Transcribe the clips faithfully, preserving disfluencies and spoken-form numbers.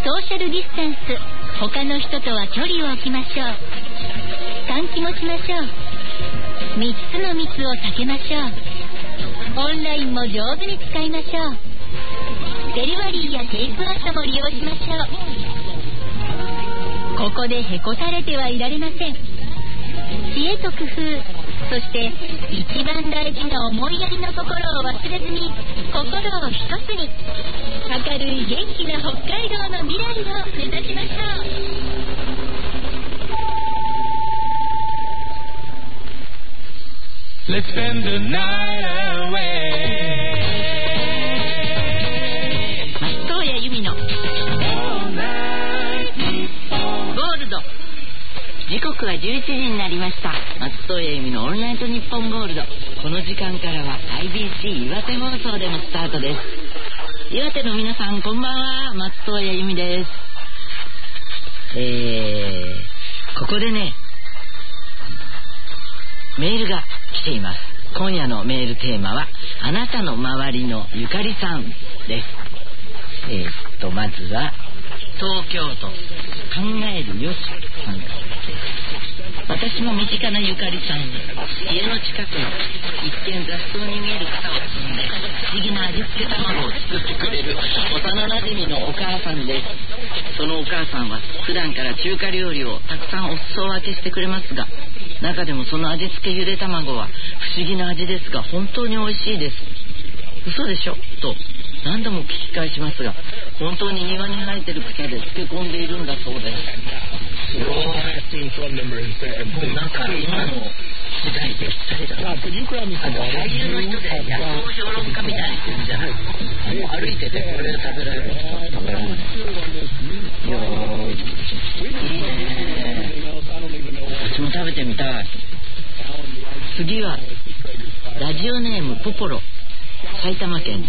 ーシャルディスタンス、他の人とは距離を置きましょう。換気もしましょう。みっつの密を避けましょう。オンラインも上手に使いましょう。デリバリーやテイクアウトも利用しましょう。ここでへこたれてはいられません。知恵と工夫、そして一番大事な思いやりの心を忘れずに、心を一つに、明るい元気な北海道の未来を目指しましょう。 Let's spend the night away。 松任谷由実のゴールド。時刻はじゅういちじになりました。松任谷由実のオンライトニッポンゴールド。この時間からは アイビーシー 岩手放送でもスタートです。岩手の皆さんこんばんは、松任谷由実です。えー、ここでね、メールが来ています。今夜のメールテーマはあなたの周りのゆかりさんです。えー、っとまずは東京都考えるよしさん。私も身近なゆかりさんに、家の近くの一見雑草に見える草を摘んで不思議な味付け卵を作ってくれる幼なじみのお母さんです。そのお母さんは普段から中華料理をたくさんお裾分けしてくれますが、中でもその味付けゆで卵は不思議な味ですが本当に美味しいです。嘘でしょと何度も聞き返しますが、本当に庭に生えてる草で漬け込んでいるんだそうです。もうなんか今の時代でぴったりだな。俳優の人で野草評論家みたいに言うんじゃない。もう歩いててこれ食べられる。食べられる。いやー、いいね。私も食べてみたい。次はラジオネームポポロ、埼玉県。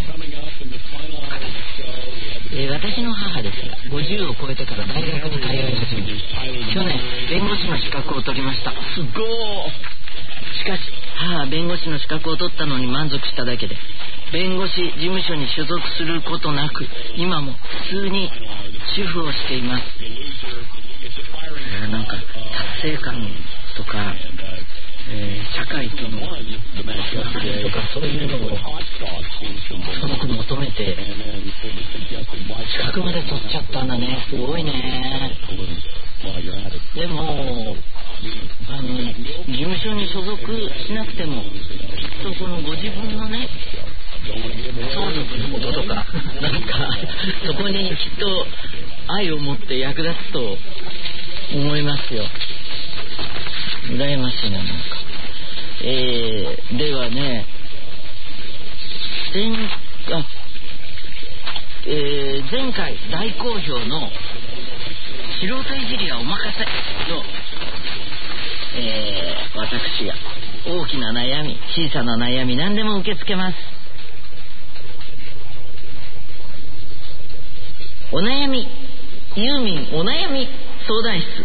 えー、私の母ですがごじゅうを超えてから大学に通い始め、去年弁護士の資格を取りました。すごー。しかし母は弁護士の資格を取ったのに満足しただけで、弁護士事務所に所属することなく今も普通に主婦をしています。えー、なんか達成感とか、えー、社会とのつながりとかそういうのをすごく求めて資格まで取っちゃったんだね。すごいね。でもあの事務所に所属しなくてもきっとこのご自分のね相続のこととかなんかそこにきっと愛を持って役立つと思いますよ。羨ましいな。なんかえー、ではね、前, あ、えー、前回大好評の素人いじりはお任せの、えー、私が大きな悩み、小さな悩み何でも受け付けます。お悩みユーミンお悩み相談室。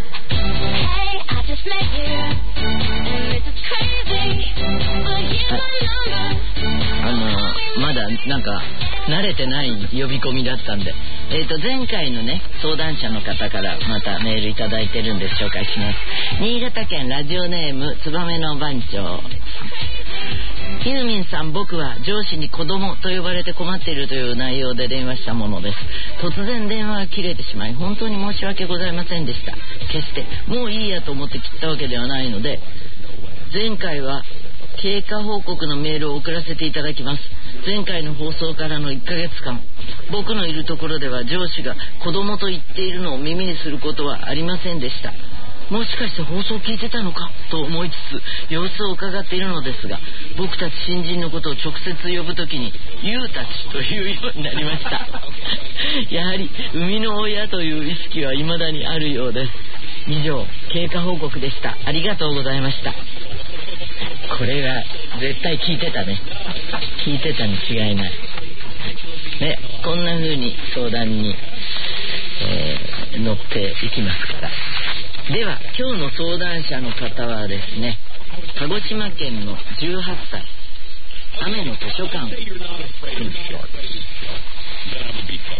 あのまだなんか慣れてない呼び込みだったんで、えーと前回のね相談者の方からまたメールいただいてるんで紹介します。新潟県ラジオネームツバメの番長。ユーミンさん、僕は上司に子供と呼ばれて困っているという内容で電話したものです。突然電話が切れてしまい本当に申し訳ございませんでした。決してもういいやと思って切ったわけではないので、前回は経過報告のメールを送らせていただきます。前回の放送からのいっかげつかん、僕のいるところでは上司が子供と言っているのを耳にすることはありませんでした。もしかして放送を聞いてたのかと思いつつ様子を伺っているのですが、僕たち新人のことを直接呼ぶときにユーたちというようになりました。やはり生みの親という意識は未だにあるようです。以上、経過報告でした。ありがとうございました。これは絶対聞いてたね。聞いてたに違いないね。こんな風に相談に、えー、乗っていきますから。では今日の相談者の方はですね、鹿児島県のじゅうはっさい、雨の図書館、うん、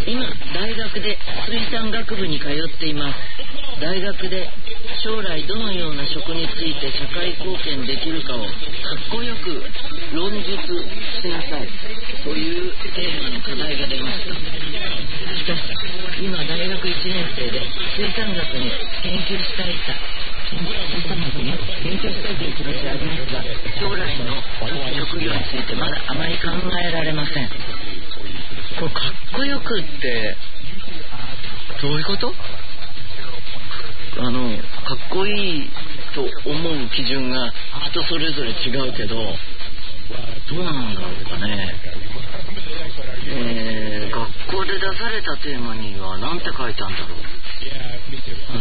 今大学で水産学部に通っています。大学で将来どのような職について社会貢献できるかをかっこよく論述しなさいというテーマの課題が出ました。しかし今大学いちねん生で水産学に研究したいさ水産学に研究したいという気持ちはありますが、将来の職業についてまだあまり考えられません。これかっこよくってどういうこと？あのかっこいいと思う基準が人それぞれ違うけど、どうなんだろうかね。えー、学校で出されたテーマには何て書いたんだろう。うん、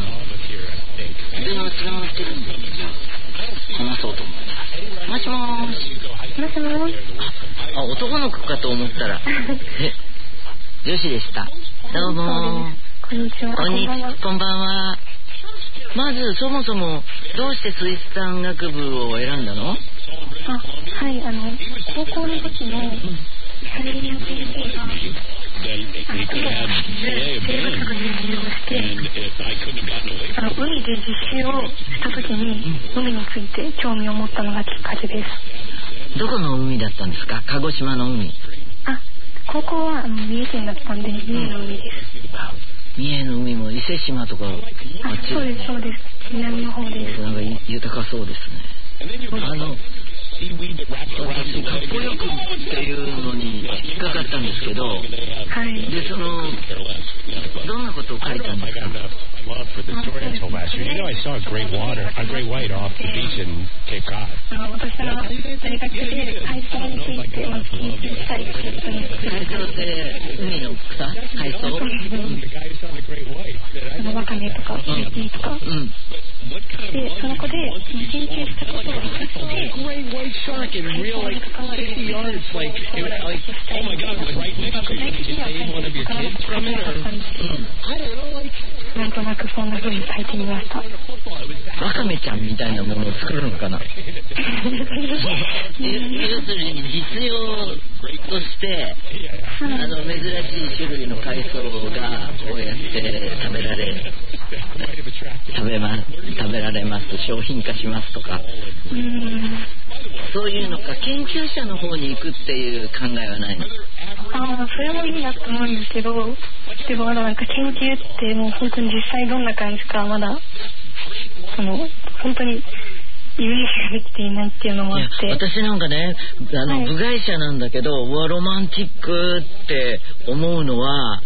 電話つながってるんで、じゃあ話そうと思います。もしもーし。 もしもーし。 あ、男の子かと思ったらえ、女子でした。どうもー。 こんにちは。 こんにちは。こんばんは。まずそもそもどうして水産学部を選んだの？あ、 はい、あの高校の時のサレリア先生があの生物学に入学して、あの海で実習をした時に海について興味を持ったのがきっかけです。 どこの海だったんですか？鹿児島の海。 あ、高校はあの三重県だったんで三重の海です。 三重の海も伊勢志摩とか。 あ、そうですそうです。南の方です。 なんか豊かそうですね。あのかっこよくっていうのに引っかかったんですけど、はい、でそのどんなことを書いたんですか？ 私は大学で海について研究したいっていうことに。 海藻って海の草？海藻？ あのワカメとかウニとか、うん、でその子で研究したことを生かして海藻に関わる研究をしたいっていうのを具体的には関わることがなかったんですけど、なんとなくそんな風に書いてみました。 ワカメちゃんみたいなものを作るのかな？要するに実用としてあの珍しい種類の海藻がこうやって食べられ食べま食べられます商品化しますとか、うーん、そういうのか研究者の方に行くっていう考えはないの？ ああ、それもいいなと思うんですけど、でもまだなんか研究ってもう本当に実際どんな感じかまだその本当にイメージができていないっていうのもあって、 私なんかねあの、はい、部外者なんだけどうわロマンティックって思うのは、はい、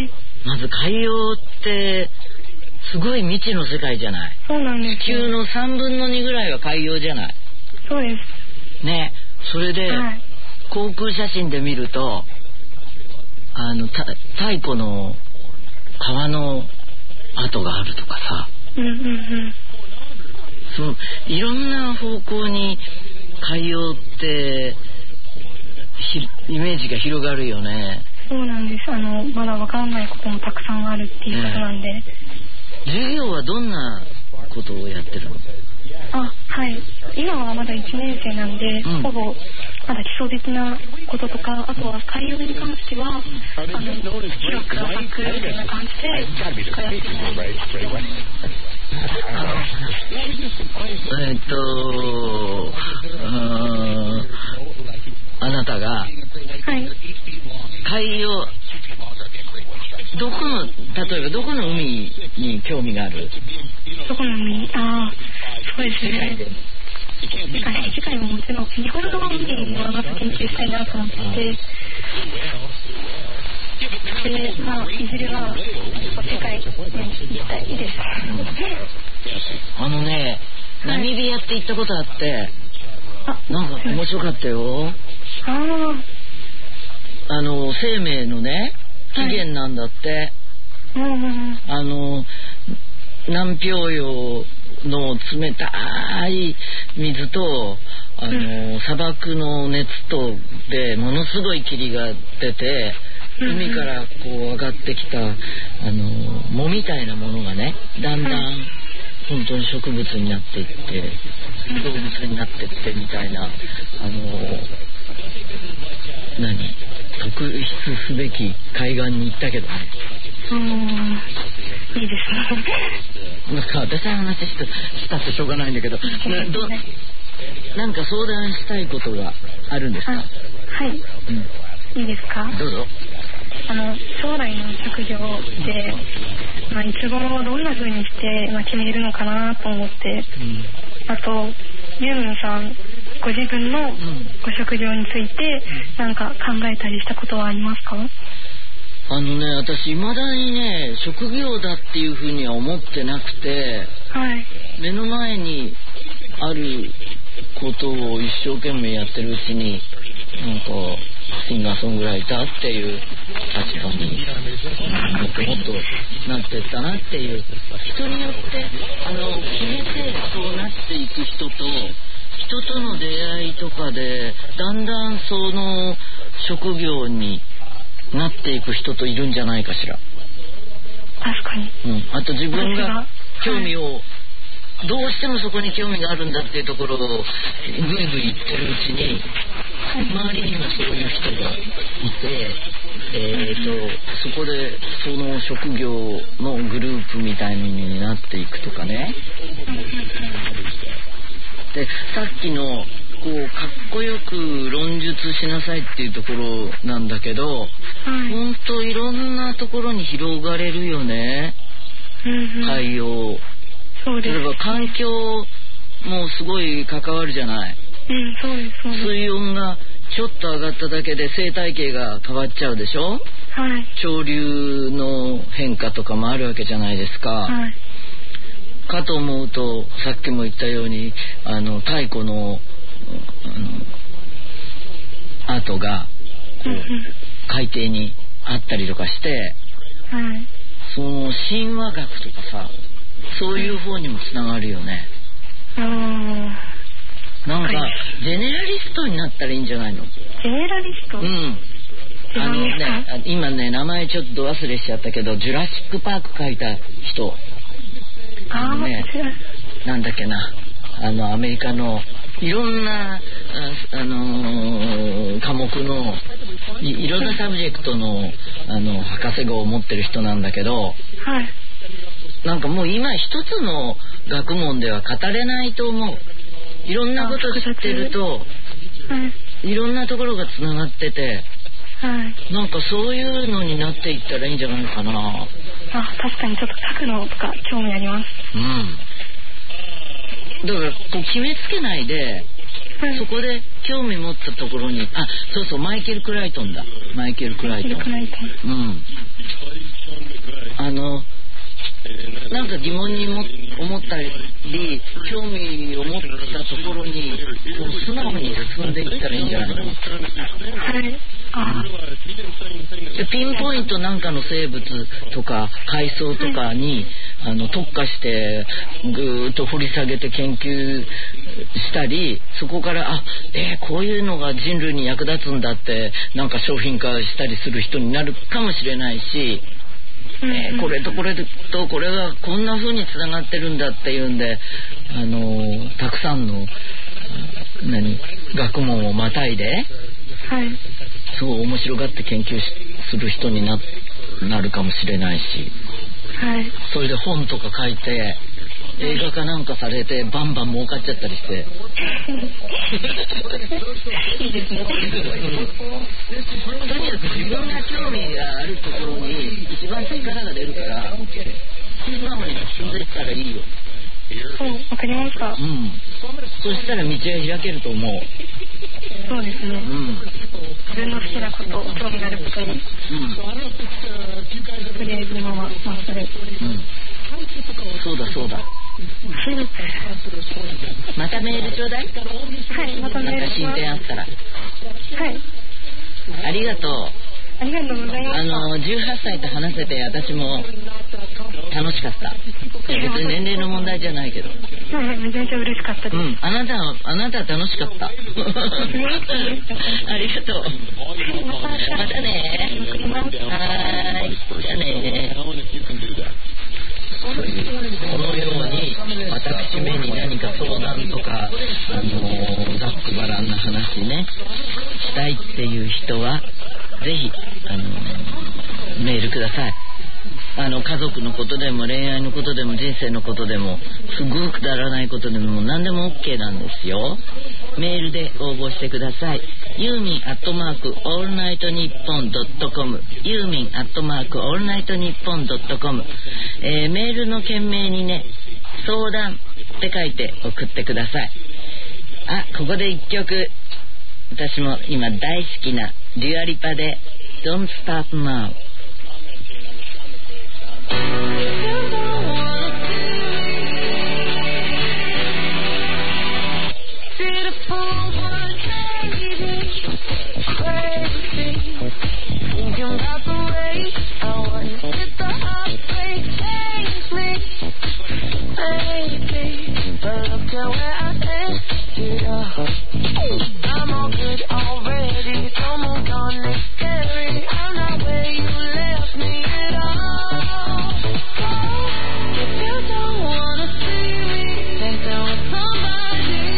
まず海洋ってすごい未知の世界じゃない？ そうなんです。 地球のさんぶんのにぐらいは海洋じゃない？ そうですね。それで、はい、航空写真で見るとあのた太古の川の跡があるとかさ、 うんうんうん、 そういろんな方向に海洋ってイメージが広がるよね。 そうなんです。あのまだわからないこともたくさんあるっていうことなんで、ね、 授業はどんなことをやってるの？ あ、はい、今はまだいちねん生なんで、うん、ほぼまだ基礎的なこととか、あとは海洋に関してはあの広く浅くみたいな感じでやってます。 えっとあなたが、はい、海洋どこの例えばどこの海に興味がある？ どこの海？ああ、そうですね。世界、世界ももちろん日本の海はまず研究したいなと思ってて、で、まあ、いずれは世界に行きたいです。 あのね、ナミビアって行ったことあって、はい、なんか面白かったよ。ああの生命のね起源なんだって、はい、うん、あの南氷洋の冷たい水とあの、うん、砂漠の熱とでものすごい霧が出て、海からこう上がってきたあの藻みたいなものがねだんだん本当に植物になっていって動物になっていってみたいなあの何特筆すべき海岸に行ったけどね。 うーん、いいですね。 なんか私の話したってしょうがないんだけど、などなんか相談したいことがあるんですか？ はい、うん、いいですか？ どうぞ。 あの将来の職業で、まあ、いつ頃どんな風にして、まあ、決めるのかなと思って、うん、あとユーミンさんご自分のご職業について何か考えたりしたことはありますか？ あのね、私未だにね職業だっていう風には思ってなくて、はい、目の前にあることを一生懸命やってるうちになんかシンガーソングライターっていう立場にもっともっとなってったなっていう、人によってあの決めてそうなっていく人と人との出会いとかでだんだんその職業になっていく人といるんじゃないかしら。 確かに、 うん、あと自分が興味を、はい、どうしてもそこに興味があるんだっていうところをぐいぐい言ってるうちに周りにもそういう人がいて、えーとそこでその職業のグループみたいになっていくとかね。でさっきのこうかっこよく論述しなさいっていうところなんだけど、はい、ほんといろんなところに広がれるよね、うんうん、海洋。そうです。例えば環境もすごい関わるじゃない、 うん、そうですそうです。 水温がちょっと上がっただけで生態系が変わっちゃうでしょ、はい、潮流の変化とかもあるわけじゃないですか、はい、かと思うとさっきも言ったようにあの太古のあの跡がこう海底にあったりとかして、はい、その神話学とかさそういう方にもつながるよね。うん、なんかジェネラリストになったらいいんじゃないの？ジェネラリスト？うん。 あのね、今ね名前ちょっと忘れしちゃったけどジュラシックパーク書いた人。あのね、なんだっけな、あのアメリカのいろんな あ、あのー、科目の い, いろんなサブジェクト の, あの博士号を持ってる人なんだけど、はい、なんかもう今一つの学問では語れないと思う。いろんなこと知ってると、はい、いろんなところがつながってて、はい、なんかそういうのになっていったらいいんじゃないかな。 あ、確かにちょっと書くのとか興味あります。 うん。だからこう決めつけないで、はい、そこで興味持ったところに、あ、そうそうマイケル・クライトンだ。マイケル・クライトン。マイケル・クライトン。うん。あのなんか疑問にも思ったり興味を持ったところにこう素直に進んでいったらいいんじゃないの？はい。あでピンポイントなんかの生物とか海藻とかに、はい、あの特化してぐーっと掘り下げて研究したり、そこからあ、えー、こういうのが人類に役立つんだってなんか商品化したりする人になるかもしれないし、えー、これとこれとこれがこんな風につながってるんだっていうんで、あのー、たくさんの何学問をまたいで、はい、そう面白がって研究する人に な, なるかもしれないし、はい、それで本とか書いて映画化なんかされてバンバン儲かっちゃったりしていいですね。 とにかく自分が興味があるところに一番力が出るから素直に進んでいったらいいよ。 そう、わかりました。うん。 そしたら道は開けると思う。 そうですね。うん。自分の好きなこと、興味があることに。うん。とりあえず今はまあそれ。うん。 そうだそうだ。またメールちょうだい。 はい、またメール。 なんか進展あったら。はい。ありがとう。 ありがとうございます。 あのじゅうはっさいと話せて私も楽しかった。別に年齢の問題じゃないけど。 はいはい、めちゃめちゃ嬉しかったです。うん、 あなたあなた楽しかった。ありがとう。またね。はい。じゃあね。このように私めに何か相談とか、あのー、ざっくばらんな話ねしたいっていう人は、 ぜひあのメールください。あの家族のことでも恋愛のことでも人生のことでもすごくくだらないことでも何でも OK なんですよ。メールで応募してください。ユーミンアットマークオールナイトニッポンドットコム、ユーミンアットマークオールナイトニッポンドットコム、えー、メールの件名にね相談って書いて送ってください。あ、ここで一曲、私も今大好きなデュアリパで Don't Stop Now。 I'm all good already, don't move on necessary. I'm not where you left me at all. If you don't wanna see me, then tell me somebody.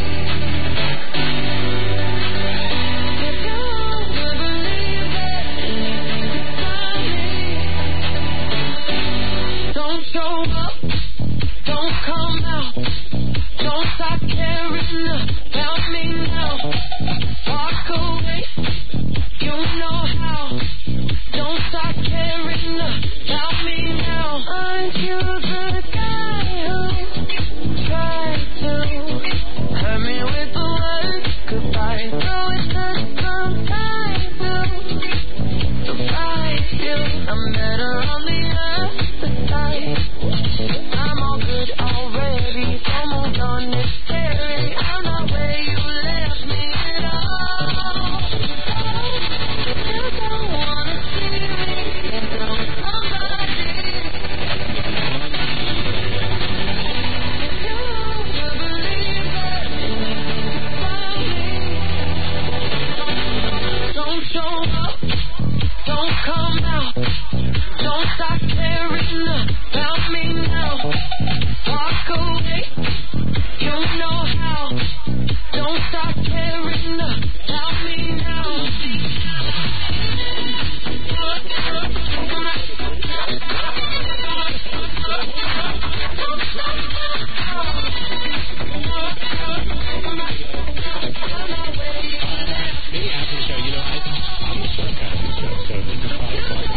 If you want to believe that anything can stop me, don't show up, don't come out, don't stop caring about me now. Walk away, you know how. Don't stop caring about me now. Aren't you the guy who tried to hurt me with the words goodbye? Though it took some time to surprise you, I'm better on the other side. I'm all good already, don't move on necessary. I'm not where you left me at all. If you don't wanna see me, then tell somebody. If you want to believe that anything can stop me, don't show up, don't come out, don't stop caring about me now. Walk away, you know how. Don't stop caring about me now. Maybe after the show, you know, I, I'm the short guy on the show, so this is probably fun.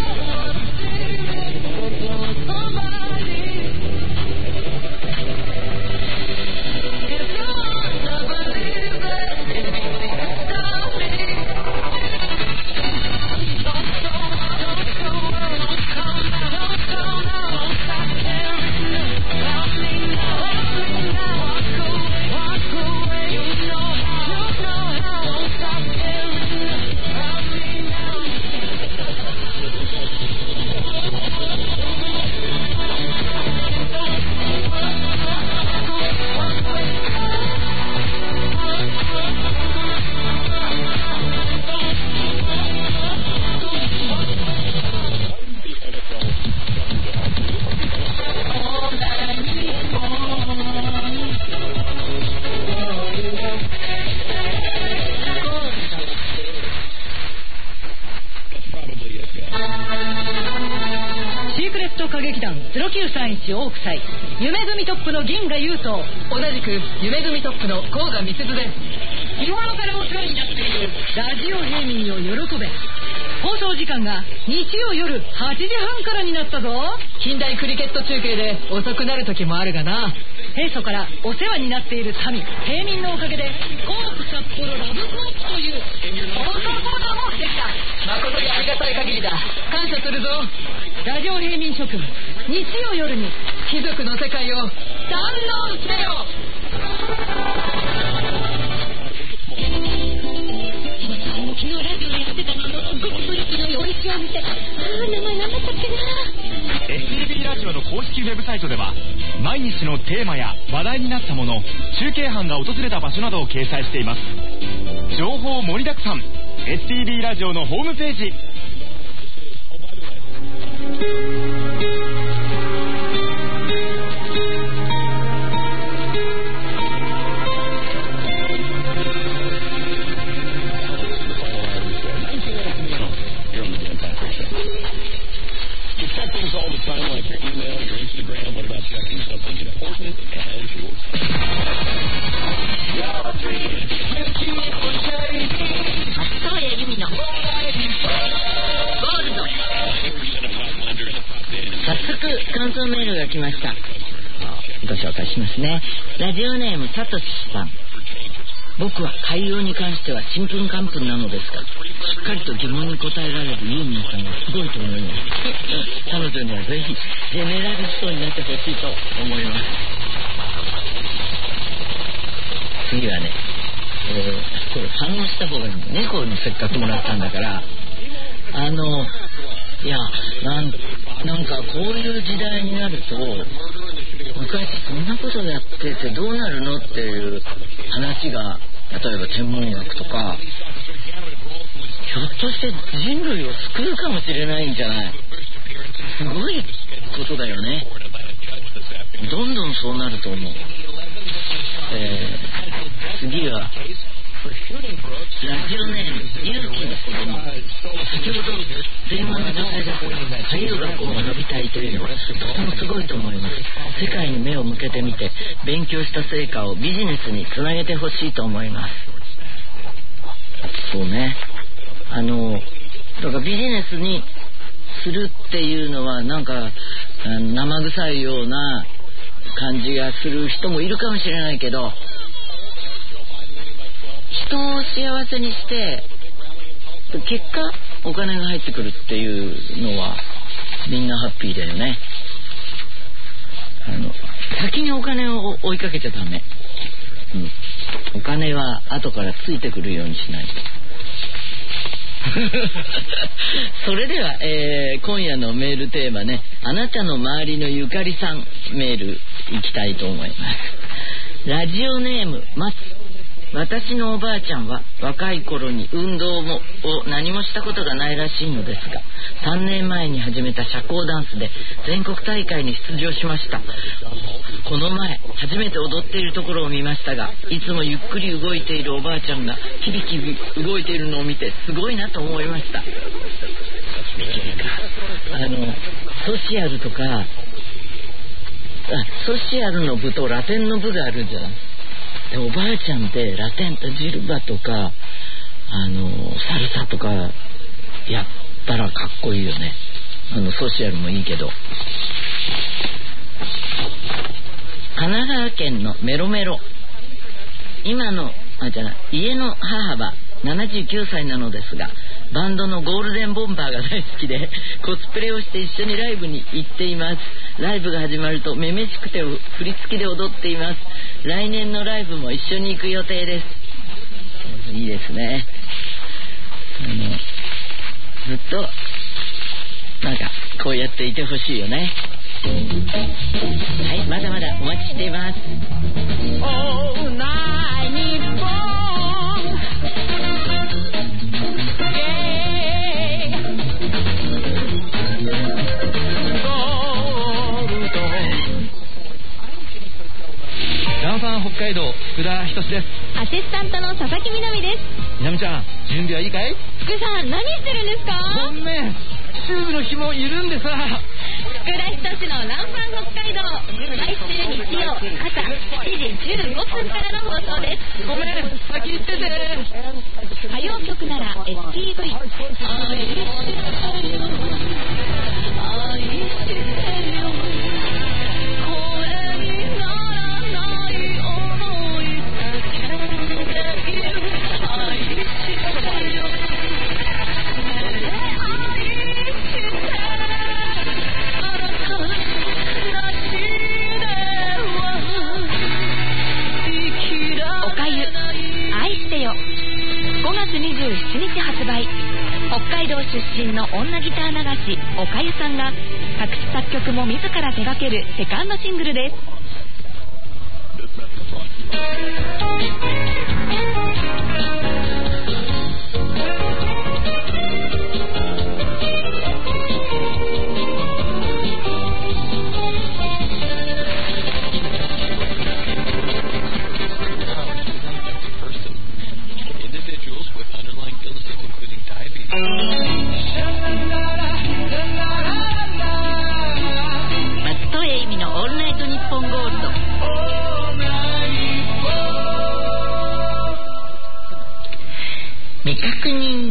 ゼロきゅうさんいちオーク祭夢組トップの銀河優斗、同じく夢組トップの甲賀美鈴です。日頃からお世話になっているラジオ平民を喜べ。放送時間が日曜夜はちじはんからになったぞ。近代クリケット中継で遅くなる時もあるがな。平素からお世話になっている民平民のおかげでコープ札幌ラブコープという放送コーナーもできた。誠にありがたい限りだ。感謝するぞ。ラジオ平民諸君、日曜夜に貴族の世界を堪能せよ。昨日ラジオでやってたのあのごくプリプリのおいしいお店、ああ名前何だったっけな。 エスティービー ラジオの公式ウェブサイトでは毎日のテーマや話題になったもの、中継班が訪れた場所などを掲載しています。情報盛りだくさん エスティービー ラジオのホームページ。 email, your Instagram? What about checking something important as your 松任谷由実のゴールド。早速感想メールが来ました。ご紹介しますね。ラジオネームさとしさん。僕は海洋に関してはちんぷんかんぷんなのですが、しっかりと疑問に答えられるユーミンさんがすごいと思います。彼女にはぜひジェネラリストになってほしいと思います。次はね、えー、これ反応した方がいいんだね。こういうのせっかくもらったんだから、あのいやなんなんかこういう時代になると、昔そんなことやっててどうなるのっていう話が、例えば天文学とか、ひょっとして人類を救うかもしれないんじゃない。すごいことだよね。どんどんそうなると思う。えー、次はラジオネーム勇気の子供。先ほど電話の女性が俳優学を学びたいというのはとてもすごいと思います。世界に目を向けてみて勉強した成果をビジネスにつなげてほしいと思います。そうね、あのだからビジネスにするっていうのはなんか生臭いような感じがする人もいるかもしれないけど、人を幸せにして結果お金が入ってくるっていうのはみんなハッピーだよね。あの先にお金を追いかけちゃダメ、うん、お金は後からついてくるようにしないとそれでは、えー、今夜のメールテーマね、あなたの周りのゆかりさんメールいきたいと思います。ラジオネーム松。私のおばあちゃんは若い頃に運動もを何もしたことがないらしいのですが、さんねんまえに始めた社交ダンスで全国大会に出場しました。この前初めて踊っているところを見ましたが、いつもゆっくり動いているおばあちゃんがキビキビ動いているのを見てすごいなと思いました。あのソシアルとか、あソシアルの部とラテンの部があるんじゃない。でおばあちゃんってラテンとジルバとかあのサルサとかやったらかっこいいよね。あのソシアルもいいけど。神奈川県のメロメロ。今のあじゃない家の母はななじゅうきゅうさいなのですが、バンドのゴールデンボンバーが大好きでコスプレをして一緒にライブに行っています。ライブが始まるとめめしくて振り付きで踊っています。来年のライブも一緒に行く予定です。いいですね。あのずっとなんかこうやっていてほしいよね。はい、まだまだお待ちしています。オーナイ日本ダンファン北海道福田仁です。 アシスタントの佐々木みなみです。 みなみちゃん準備はいいかい？ 福さん何してるんですか？ ごめん、チューブの紐緩んでさ。 福田仁のランファン北海道、毎週日曜朝しちじじゅうごふんからの放送です。 ごめん、先行ってて。 歌謡曲なら エスティーブイ。愛してるよ、これにならない思い叫んでいる。愛してるよ、ごがつにじゅうしちにち発売。北海道出身の女ギター流しおかゆさんが作詞作曲も自ら手掛けるセカンドシングルです。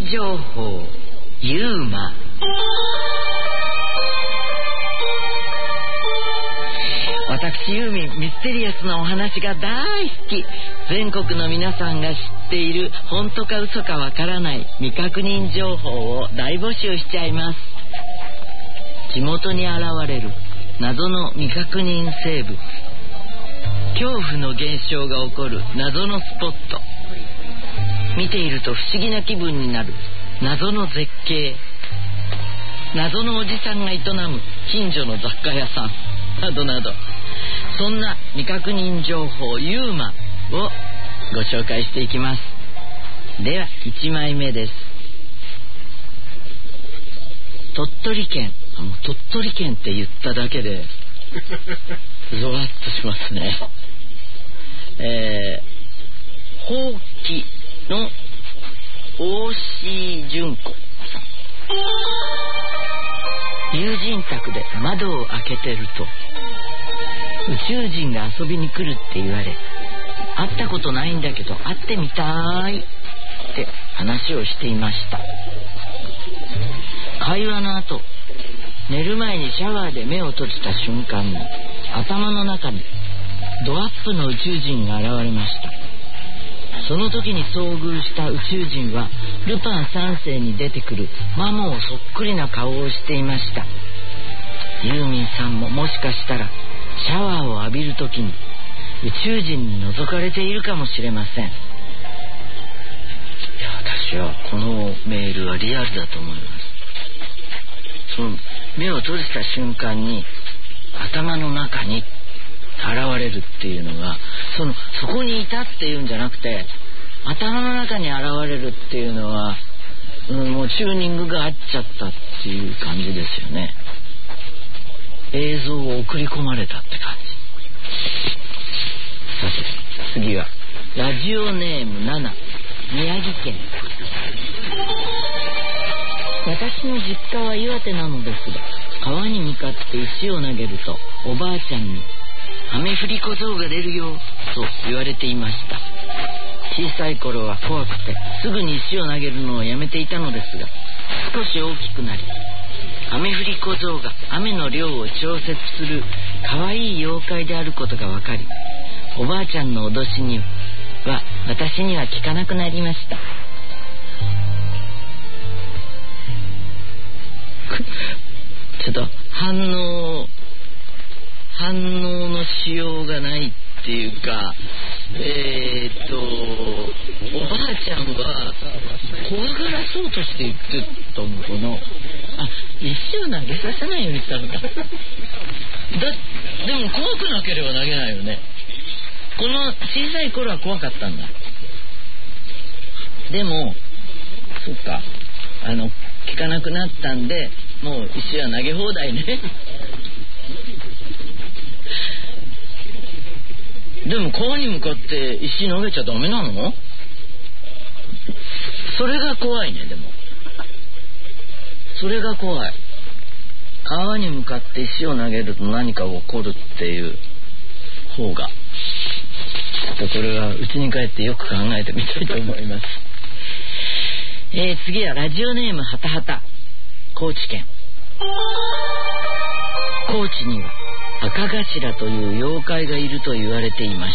人情報ユーマ。私ユーミン、ミステリアスなお話が大好き。全国の皆さんが知っている本当か嘘かわからない未確認情報を大募集しちゃいます。地元に現れる謎の未確認生物、恐怖の現象が起こる謎のスポット、見ていると不思議な気分になる謎の絶景、謎のおじさんが営む近所の雑貨屋さんなどなど、そんな未確認情報ユーマをご紹介していきます。ではいちまいめです。鳥取県、あの鳥取県って言っただけでゾワッとしますね。えー、ほうきの大志純子さん。友人宅で窓を開けてると宇宙人が遊びに来るって言われ、会ったことないんだけど会ってみたいって話をしていました。会話の後、寝る前にシャワーで目を閉じた瞬間に頭の中にドアップの宇宙人が現れました。その時に遭遇した宇宙人はルパン三世に出てくるマモーそっくりな顔をしていました。ユーミンさんももしかしたらシャワーを浴びる時に宇宙人に覗かれているかもしれません。いや、私はこのメールはリアルだと思います。その目を閉じた瞬間に頭の中に現れるっていうのが、そのそこにいたっていうんじゃなくて、頭の中に現れるっていうのは、うん、もうチューニングが合っちゃったっていう感じですよね。映像を送り込まれたって感じ。さて次はラジオネームなな、宮城県。私の実家は岩手なのですが、川に向かって石を投げるとおばあちゃんに雨降り小僧が出るよと言われていました。小さい頃は怖くてすぐに石を投げるのをやめていたのですが、少し大きくなり雨降り小僧が雨の量を調節するかわいい妖怪であることが分かり、おばあちゃんの脅しには私には効かなくなりました。ちょっと反応反応のしようがないっていうか、えーっとおばあちゃんは怖がらそうとして言ってたのかな。あ、石を投げさせないようにしたのか。だでも怖くなければ投げないよね。この小さい頃は怖かったんだ。でもそっか、あの効かなくなったんで、もう石は投げ放題ね。でも川に向かって石投げちゃダメなの？それが怖いね。でもそれが怖い。川に向かって石を投げると何か起こるっていう方が、ちょっとこれは家に帰ってよく考えてみたいと思います。えー、次はラジオネームはたはた、高知県。高知には赤頭という妖怪がいると言われていました。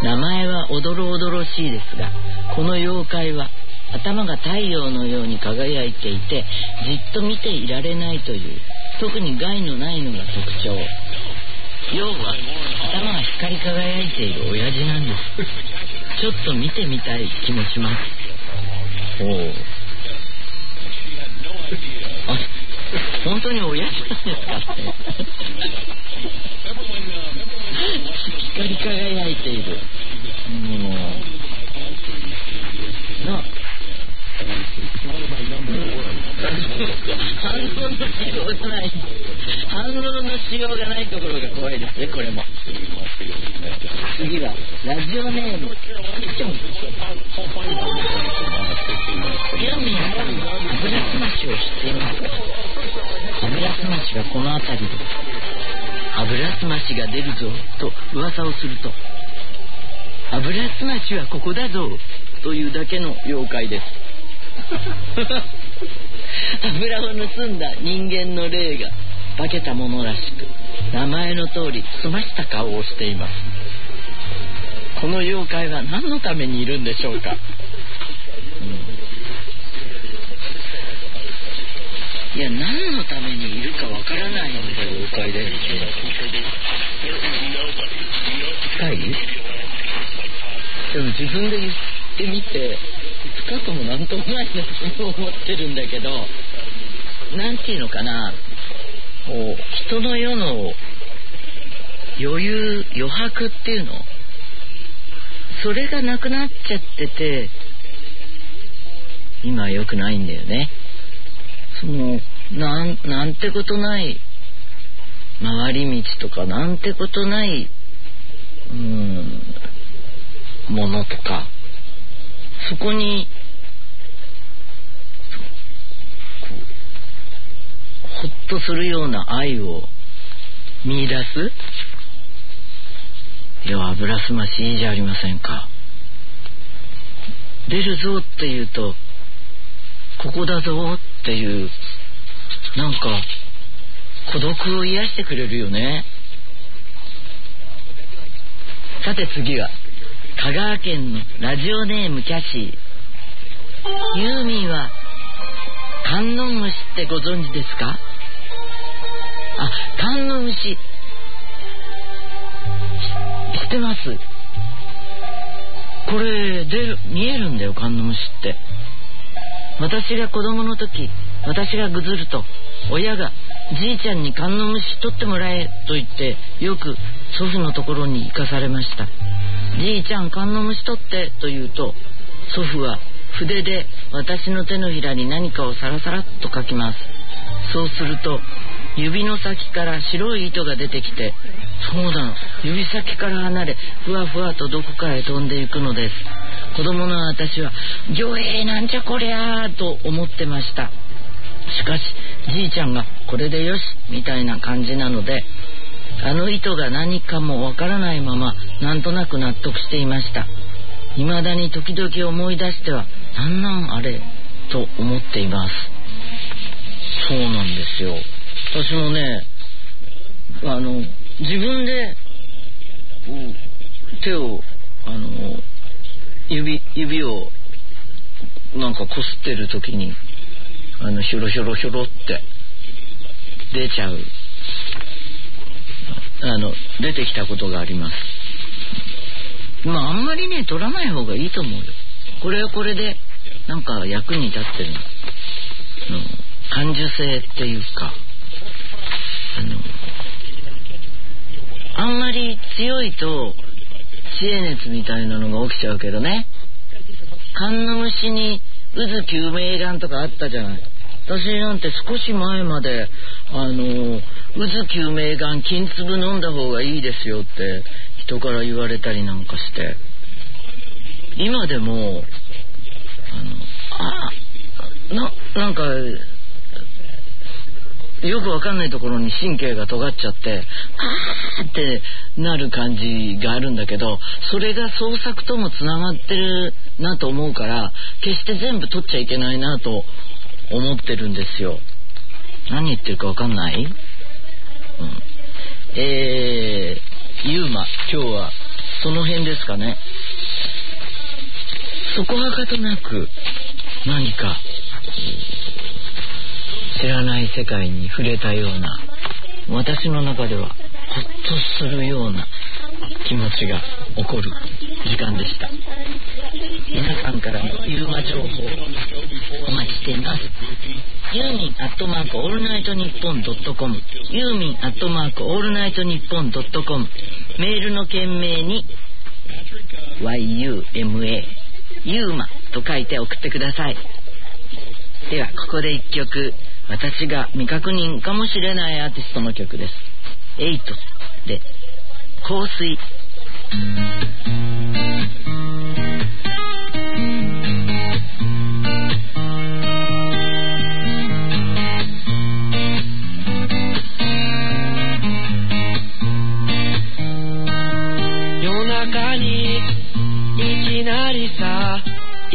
名前はおどろおどろしいですが、この妖怪は頭が太陽のように輝いていて、じっと見ていられないという特に害のないのが特徴。要は頭が光り輝いている親父なんです。ちょっと見てみたい気もします。おお、あ、本当に親父なんですかって光り輝いている。もうな、反応のしようがない反応のしようがないところが怖いですね。これも次はラジオネームクッチョン。ユーミンさんは歯ブラスマシを知っていますか？歯ブラスマシはこの辺りで歯ブラスマシが出るぞと噂をすると、歯ブラスマシはここだぞというだけの妖怪です。 油を盗んだ人間の霊が化けたものらしく、名前の通り澄ました顔をしています。この妖怪は何のためにいるんでしょうか。うん、いや、何のためにいるかわからないんだよ、妖怪で。深い？でも自分で言ってみて深くもなんともないなと思ってるんだけど、なんていうのかな、こう人の世の余裕余白っていうの、それがなくなっちゃってて今は良くないんだよね。そのなんなんてことない回り道とか、なんてことないうーんものとか、そこにほっとするような愛を見出す。いや、油すましいいじゃありませんか。出るぞっていうと、ここだぞっていう、なんか孤独を癒してくれるよね。さて次は香川県のラジオネームキャシー。ユーミンは観音虫ってご存知ですか？あ、観音虫知ってます。これ出る見えるんだよ、観音虫って。私が子供の時、私がぐずると親がじいちゃんに観音虫取ってもらえと言ってよく祖父のところに行かされました。じいちゃん観音虫取ってと言うと、祖父は筆で私の手のひらに何かをサラサラっと描きます。そうすると指の先から白い糸が出てきて、そうだ、指先から離れふわふわとどこかへ飛んでいくのです。子供の私は魚影なんじゃこりゃーと思ってました。しかしじいちゃんがこれでよしみたいな感じなので、あの糸が何かもわからないままなんとなく納得していました。未だに時々思い出してはなんなんあれと思っています。そうなんですよ。私もね、あの自分で手をあの 指, 指をなんかこすってる時にあのひょろひょろひょろって出ちゃう、あの出てきたことがあります。まああんまりね取らない方がいいと思うよ。これはこれでなんか役に立ってるの、うん、感受性っていうか、あのあんまり強いと知恵熱みたいなのが起きちゃうけどね。観音虫に渦救命丸とかあったじゃない。私なんて少し前まであの渦救命丸金粒飲んだ方がいいですよって人から言われたりなんかして、今でもあのあななんかよくわかんないところに神経が尖っちゃってあーってなる感じがあるんだけど、それが創作ともつながってるなと思うから、決して全部取っちゃいけないなと思ってるんですよ。何言ってるかわかんない？うん、えー、ユーマ、今日はその辺ですかね。そこはかとなく何か知らない世界に触れたような、私の中ではほっとするような気持ちが起こる時間でした。皆さんからのユーマ情報お待ちしています。ユーミンアットマークオールナイトニッポンドットコム、ユーミンアットマークオールナイトニッポンドットコム、メールの件名に ワイユーエムエー ユーマと書いて送ってください。ではここで一曲、私が未確認かもしれないアーティストの曲です。エイトで香水。 夜中にいきなりさ、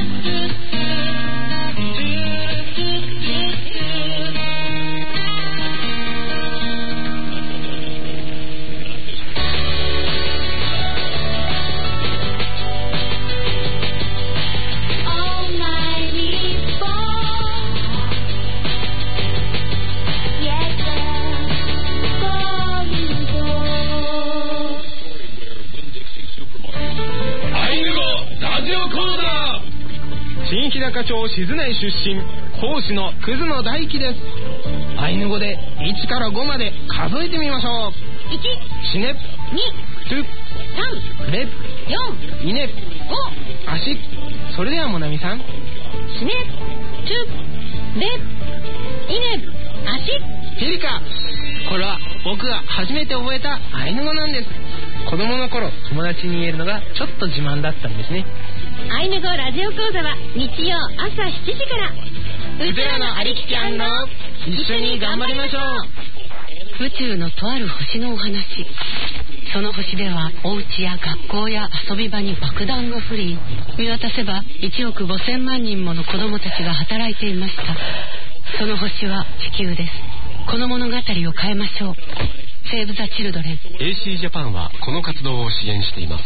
高町静内出身、講師の葛野大輝です。アイヌ語でいちからごまで数えてみましょう。 いち、 しね、 に、 つ、 さん、 れ、 よん、 いね、 ご、 あし。それではもなみさん。 しね、つ、れ、いね、あし。 ピリカ。これは僕が初めて覚えたアイヌ語なんです。子供の頃友達に言えるのがちょっと自慢だったんですね。 アイヌ語ラジオ講座は日曜朝しちじから。うちらのありきちゃんの一緒に頑張りましょう。 宇宙のとある星のお話。その星ではお家や学校や遊び場に爆弾が降り、見渡せばいちおくごせんまんにんもの子供たちが働いていました。その星は地球です。 この物語を変えましょう。セーブ・ザ・チルドレン。 エーシー ジャパンはこの活動を支援しています。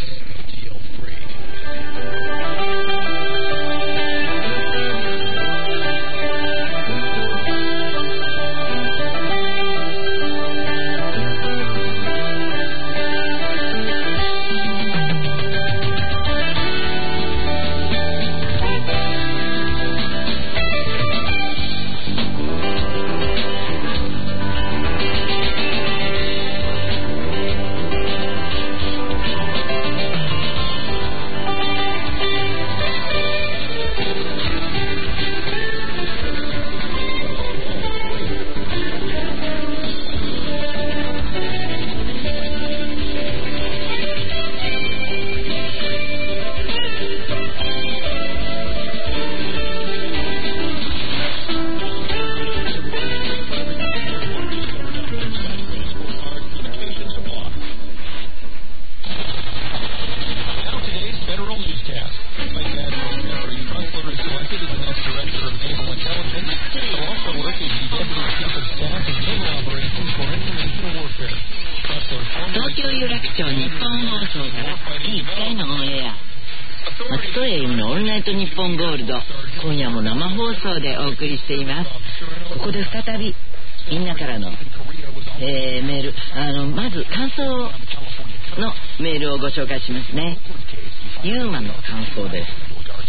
東京有楽町日本放送から月いっかいのオンエア、松任谷由実のオールナイトニッポンゴールド、今夜も生放送でお送りしています。ここで再びみんなからの、えー、メール、あのまず感想のメールをご紹介しますね。ユーマの感想です。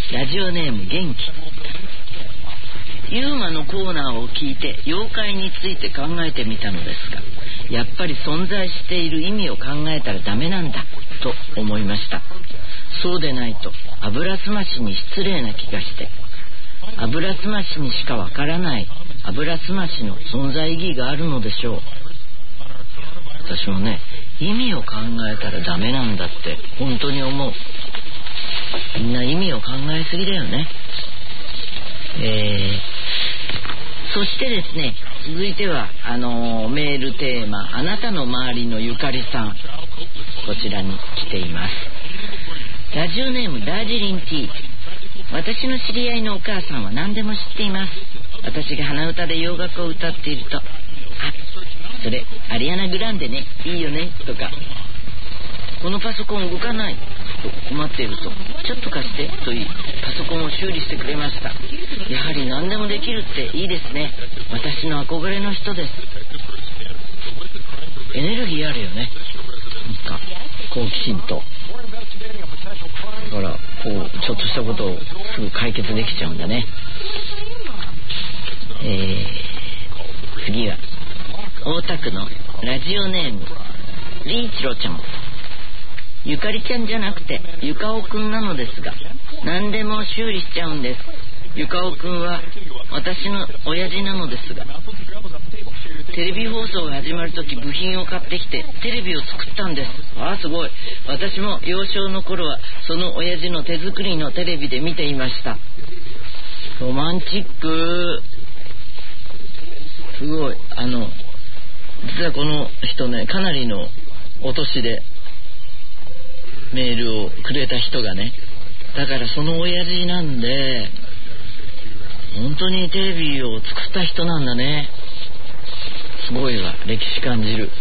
ラジオネーム元気。ユーマのコーナーを聞いて妖怪について考えてみたのですが、やっぱり存在している意味を考えたらダメなんだと思いました。そうでないと油すましに失礼な気がして、油すましにしかわからない油すましの存在意義があるのでしょう。私もね、意味を考えたらダメなんだって本当に思う。みんな意味を考えすぎだよね。えー、そしてですね、続いてはあのー、メールテーマ、あなたの周りのゆかりさん、こちらに来ています。ラジオネームダージリンティー。私の知り合いのお母さんは何でも知っています。私が鼻歌で洋楽を歌っていると、あ、それアリアナグランデね、いいよねとか、このパソコン動かないと困っていると、ちょっと貸してと言いパソコンを修理してくれました。やはり何でもできるっていいですね。私の憧れの人です。エネルギーあるよね、なんか好奇心と。だからこうちょっとしたことをすぐ解決できちゃうんだね。えー、次は大田区のラジオネームリーチロちゃん。ゆかりちゃんじゃなくてゆかおくんなのですが、何でも修理しちゃうんです。ゆかおくんは私の親父なのですが、テレビ放送が始まるとき部品を買ってきてテレビを作ったんです。ああ、すごい。私も幼少の頃はその親父の手作りのテレビで見ていました。ロマンチック。すごい。あの実はこの人ね、かなりのお年でメールをくれた人がね、だからその親父なんで本当にテレビを作った人なんだね。すごいわ、歴史感じる。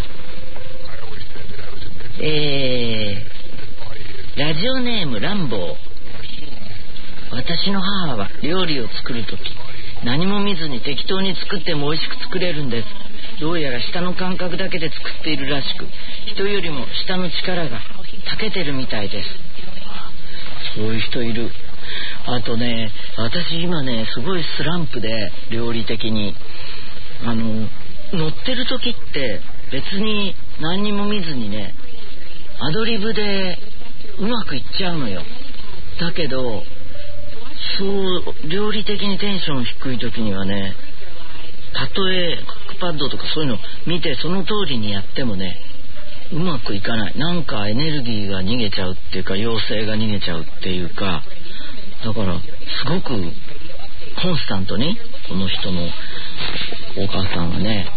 えー、ラジオネームランボー。私の母は料理を作るとき、何も見ずに適当に作っても美味しく作れるんです。どうやら舌の感覚だけで作っているらしく、人よりも舌の力が長けてるみたいです。そういう人いる。あとね、私今ね、すごいスランプで、料理的にあの乗ってる時って別に何にも見ずにね、アドリブでうまくいっちゃうのよ。だけどそう料理的にテンション低い時にはね、たとえクックパッドとかそういうの見てその通りにやってもね、うまくいかない。なんかエネルギーが逃げちゃうっていうか、妖精が逃げちゃうっていうか、だからすごくコンスタントにこの人のお母さんはね、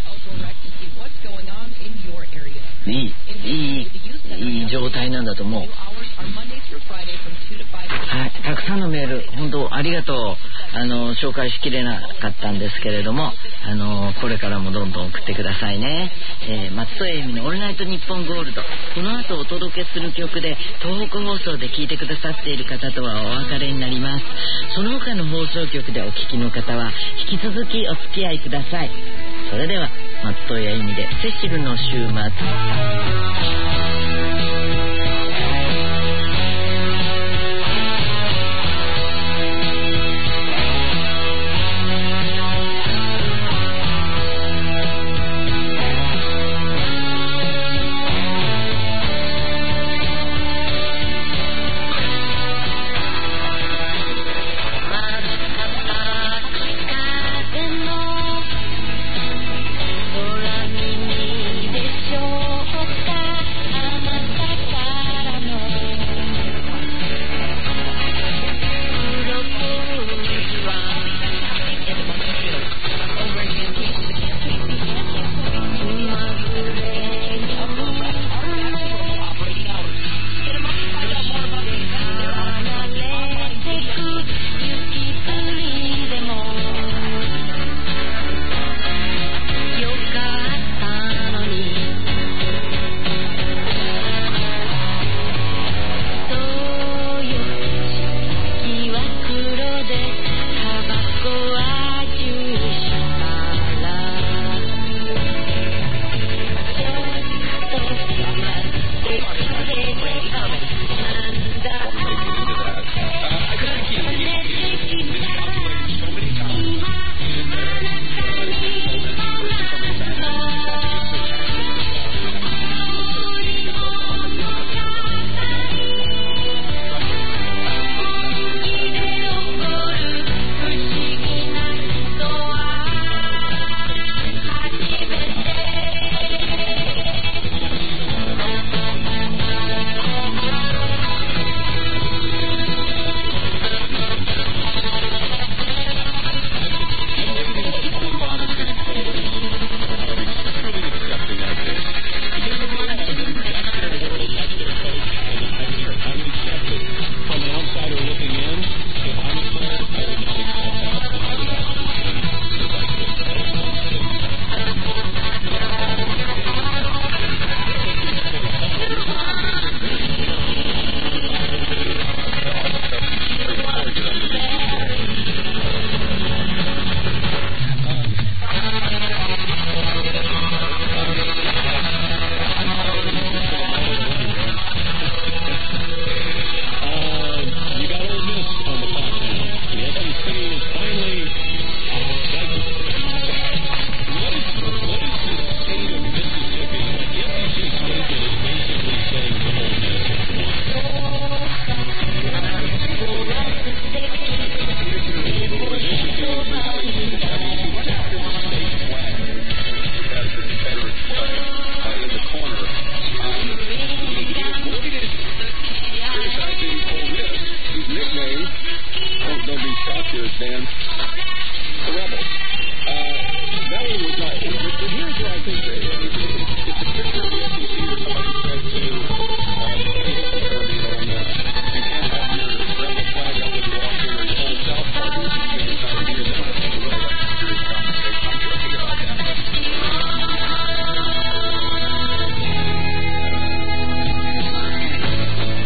いいいいいい状態なんだと思う。はい、たくさんのメール本当ありがとう。 あの紹介しきれなかったんですけれども、あのこれからもどんどん送ってくださいね。えー、松任谷由実のオールナイトニッポンゴールド、この後お届けする曲で東北放送で聞いてくださっている方とはお別れになります。その他の放送局でお聞きの方は引き続きお付き合いください。それでは松任谷由実でセシルの週末。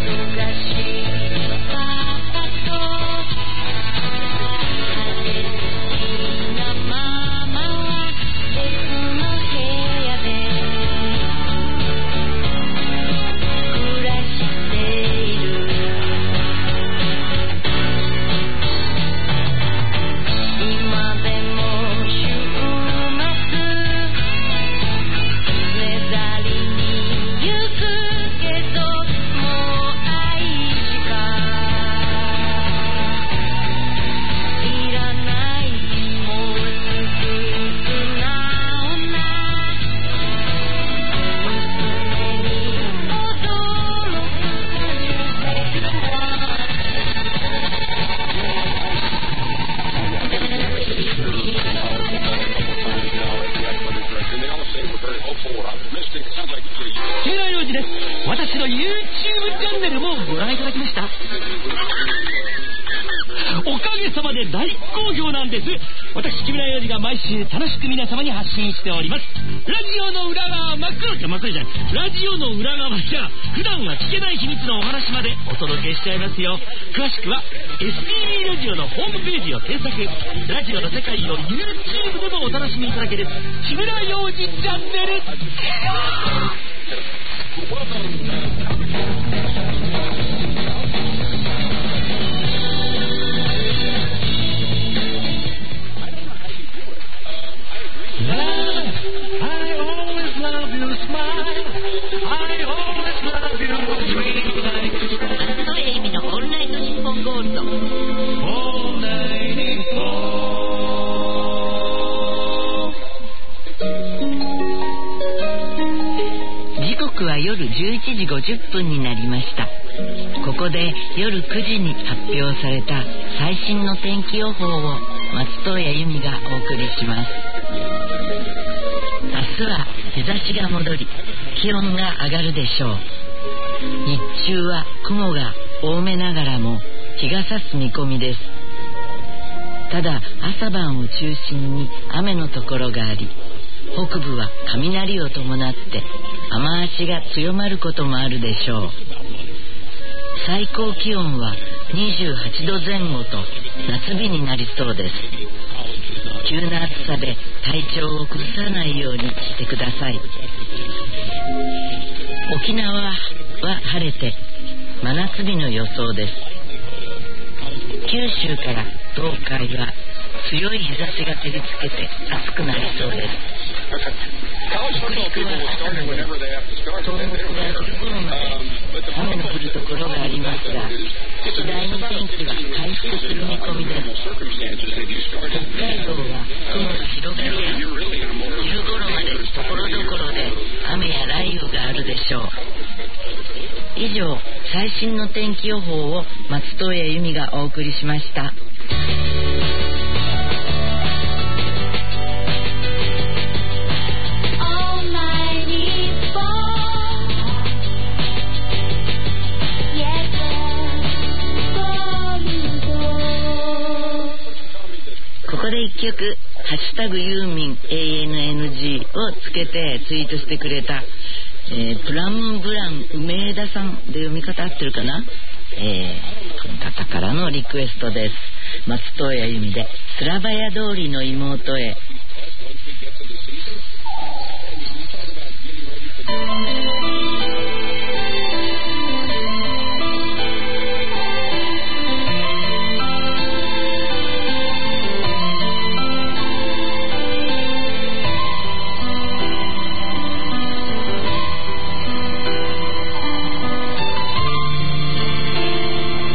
「 おかげさまで大好評なんです。私木村洋二が毎週楽しく皆様に発信しております。ラジオの裏側、真っ黒って真っ黒じゃない、ラジオの裏側じゃ普段は聞けない秘密のお話までお届けしちゃいますよ。詳しくは エスティービー ラジオのホームページを検索、ラジオの世界を YouTube でもお楽しみいただける木村洋二チャンネル。 夜じゅういちじごじゅっぷんになりました。ここで夜くじに発表された最新の天気予報を松任谷由実がお送りします。明日は日差しが戻り気温が上がるでしょう。日中は雲が多めながらも日が差す見込みです。ただ朝晩を中心に雨のところがあり、北部は雷を伴って雨足が強まることもあるでしょう。最高気温はにじゅうはちどぜん後と夏日になりそうです。急な暑さで体調を崩さないようにしてください。沖縄は晴れて真夏日の予想です。九州から東海は強い日差しが照りつけて暑くなりそうです。北陸は朝の夜、東北は昼頃まで雨の降るところがありますが、次第に天気は回復する見込みです。北海道は雲が広がりや昼頃までところどころで雨や雷雨があるでしょう。以上、最新の天気予報を松任谷由実がお送りしました。ここで一曲、ハッシュタグユーミン エーエヌエヌジー をつけてツイートしてくれた、えー、プラムブラン梅田さんで読み方合ってるかな、えー、この方からのリクエストです。松任谷由実でスラバヤ通りの妹へ。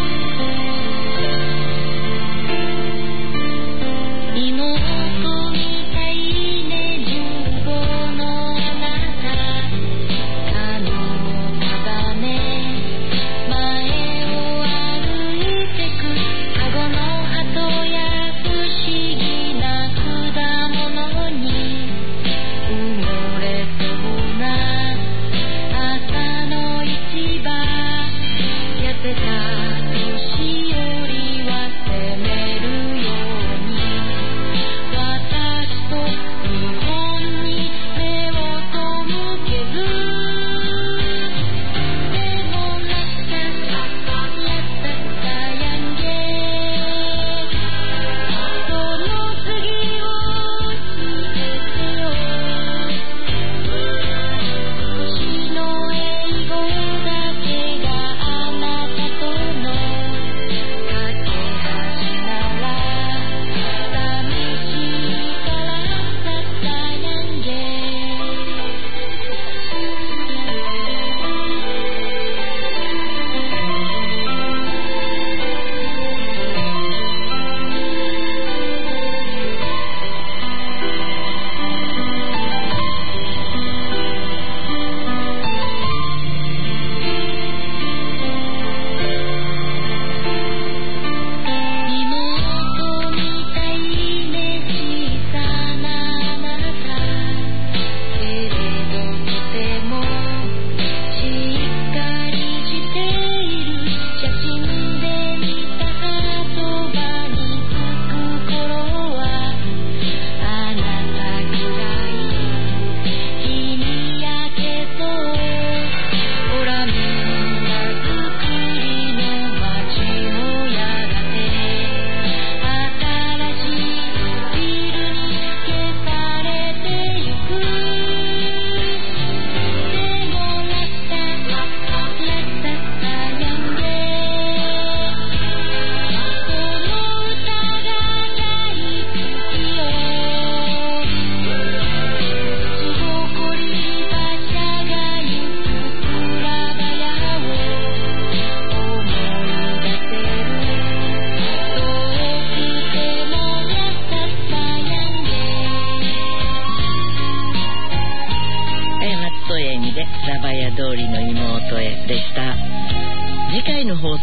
妹に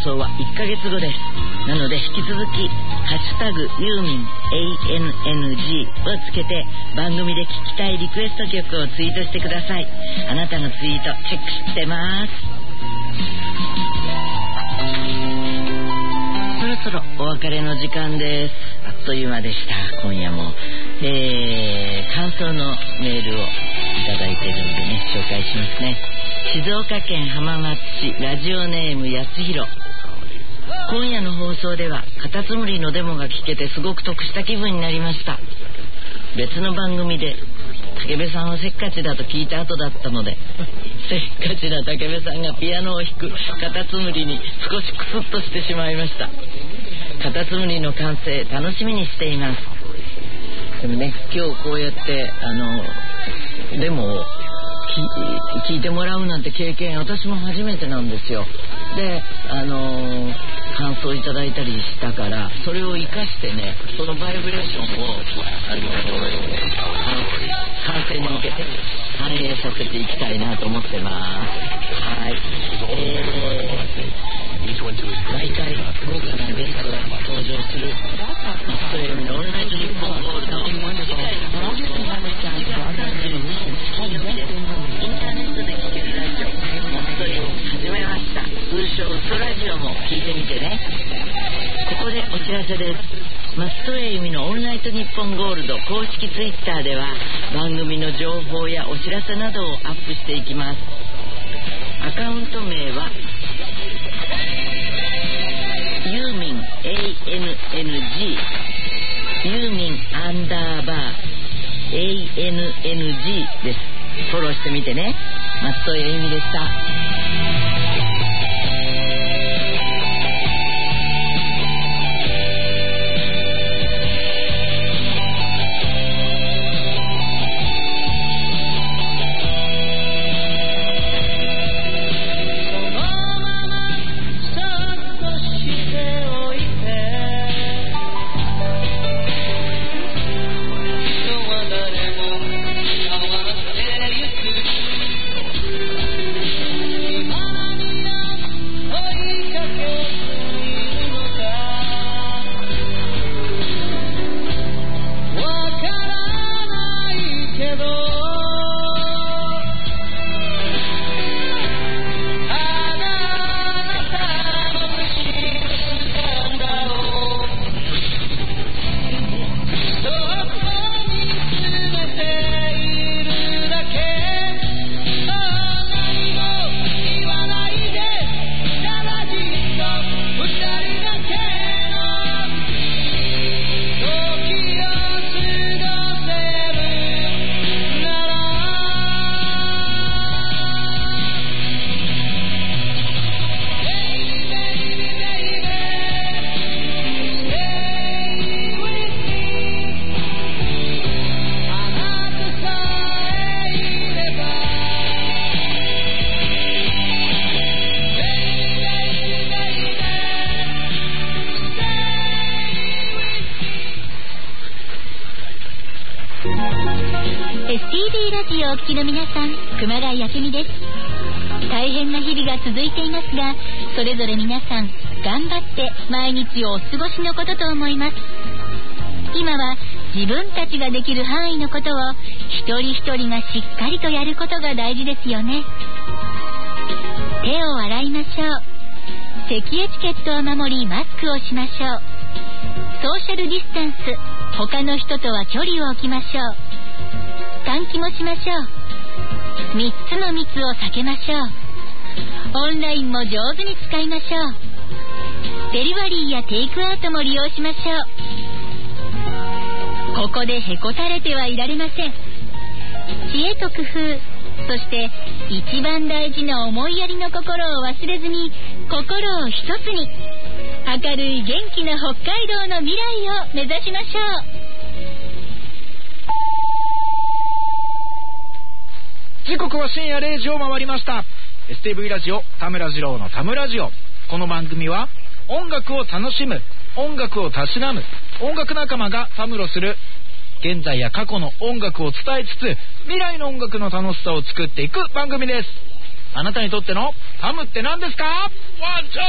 送はいっかげつごです。なので引き続きハッシュタグユーミン エーエヌエヌジー をつけて番組で聴きたいリクエスト曲をツイートしてください。あなたのツイートチェックしてます。そろそろお別れの時間です。あっという間でした。今夜も、えー、感想のメールをいただいてるんでね、紹介しますね。静岡県浜松市ラジオネームやつひろ。今夜の放送ではカタツムリのデモが聞けてすごく得した気分になりました。別の番組で武部さんはせっかちだと聞いた後だったので、せっかちな武部さんがピアノを弾くカタツムリに少しクスッとしてしまいました。カタツムリの完成楽しみにしています。でもね、今日こうやってあのデモを聞いてもらうなんて経験私も初めてなんですよ。で、あのー、感想いただいたりしたから、それを生かしてね、そのバイブレーションを、あのー、完成に向けて反映させていきたいなと思ってます。はい、えー、毎回豪華なゲストが登場するマストエルミのオールナイトニッポンゴールド、次回の放送はインターネットで聴けるラジオマストエルミ始めました。通称ウソラジオも聞いてみてね。ここでお知らせです。マストエイミのオールナイトニッポンゴールド公式ツイッターでは番組の情報やお知らせなどをアップしていきます。アカウント名はユーミン エーエヌエヌジー ユーミンアンダーバー エーエヌエヌジー です。フォローしてみてね。松任谷由実でした。 エスティービー ラジオをお聞きの皆さん、熊谷明美です。大変な日々が続いていますが、それぞれ皆さん頑張って毎日をお過ごしのことと思います。今は自分たちができる範囲のことを一人一人がしっかりとやることが大事ですよね。手を洗いましょう。咳エチケットを守りマスクをしましょう。ソーシャルディスタンス、他の人とは距離を置きましょう。換気もしましょう。みっつの密を避けましょう。オンラインも上手に使いましょう。デリバリーやテイクアウトも利用しましょう。ここでへこたれてはいられません。知恵と工夫、そして一番大事な思いやりの心を忘れずに、心を一つに、明るい元気な北海道の未来を目指しましょう。 時刻は深夜れいじを回りました。 エスティーブイ ラジオ田村二郎の田村ラジオ。この番組は音楽を楽しむ、音楽をたしなむ、音楽仲間がたむろする、現在や過去の音楽を伝えつつ未来の音楽の楽しさを作っていく番組です。あなたにとってのハムって何ですか？ワン、ツー。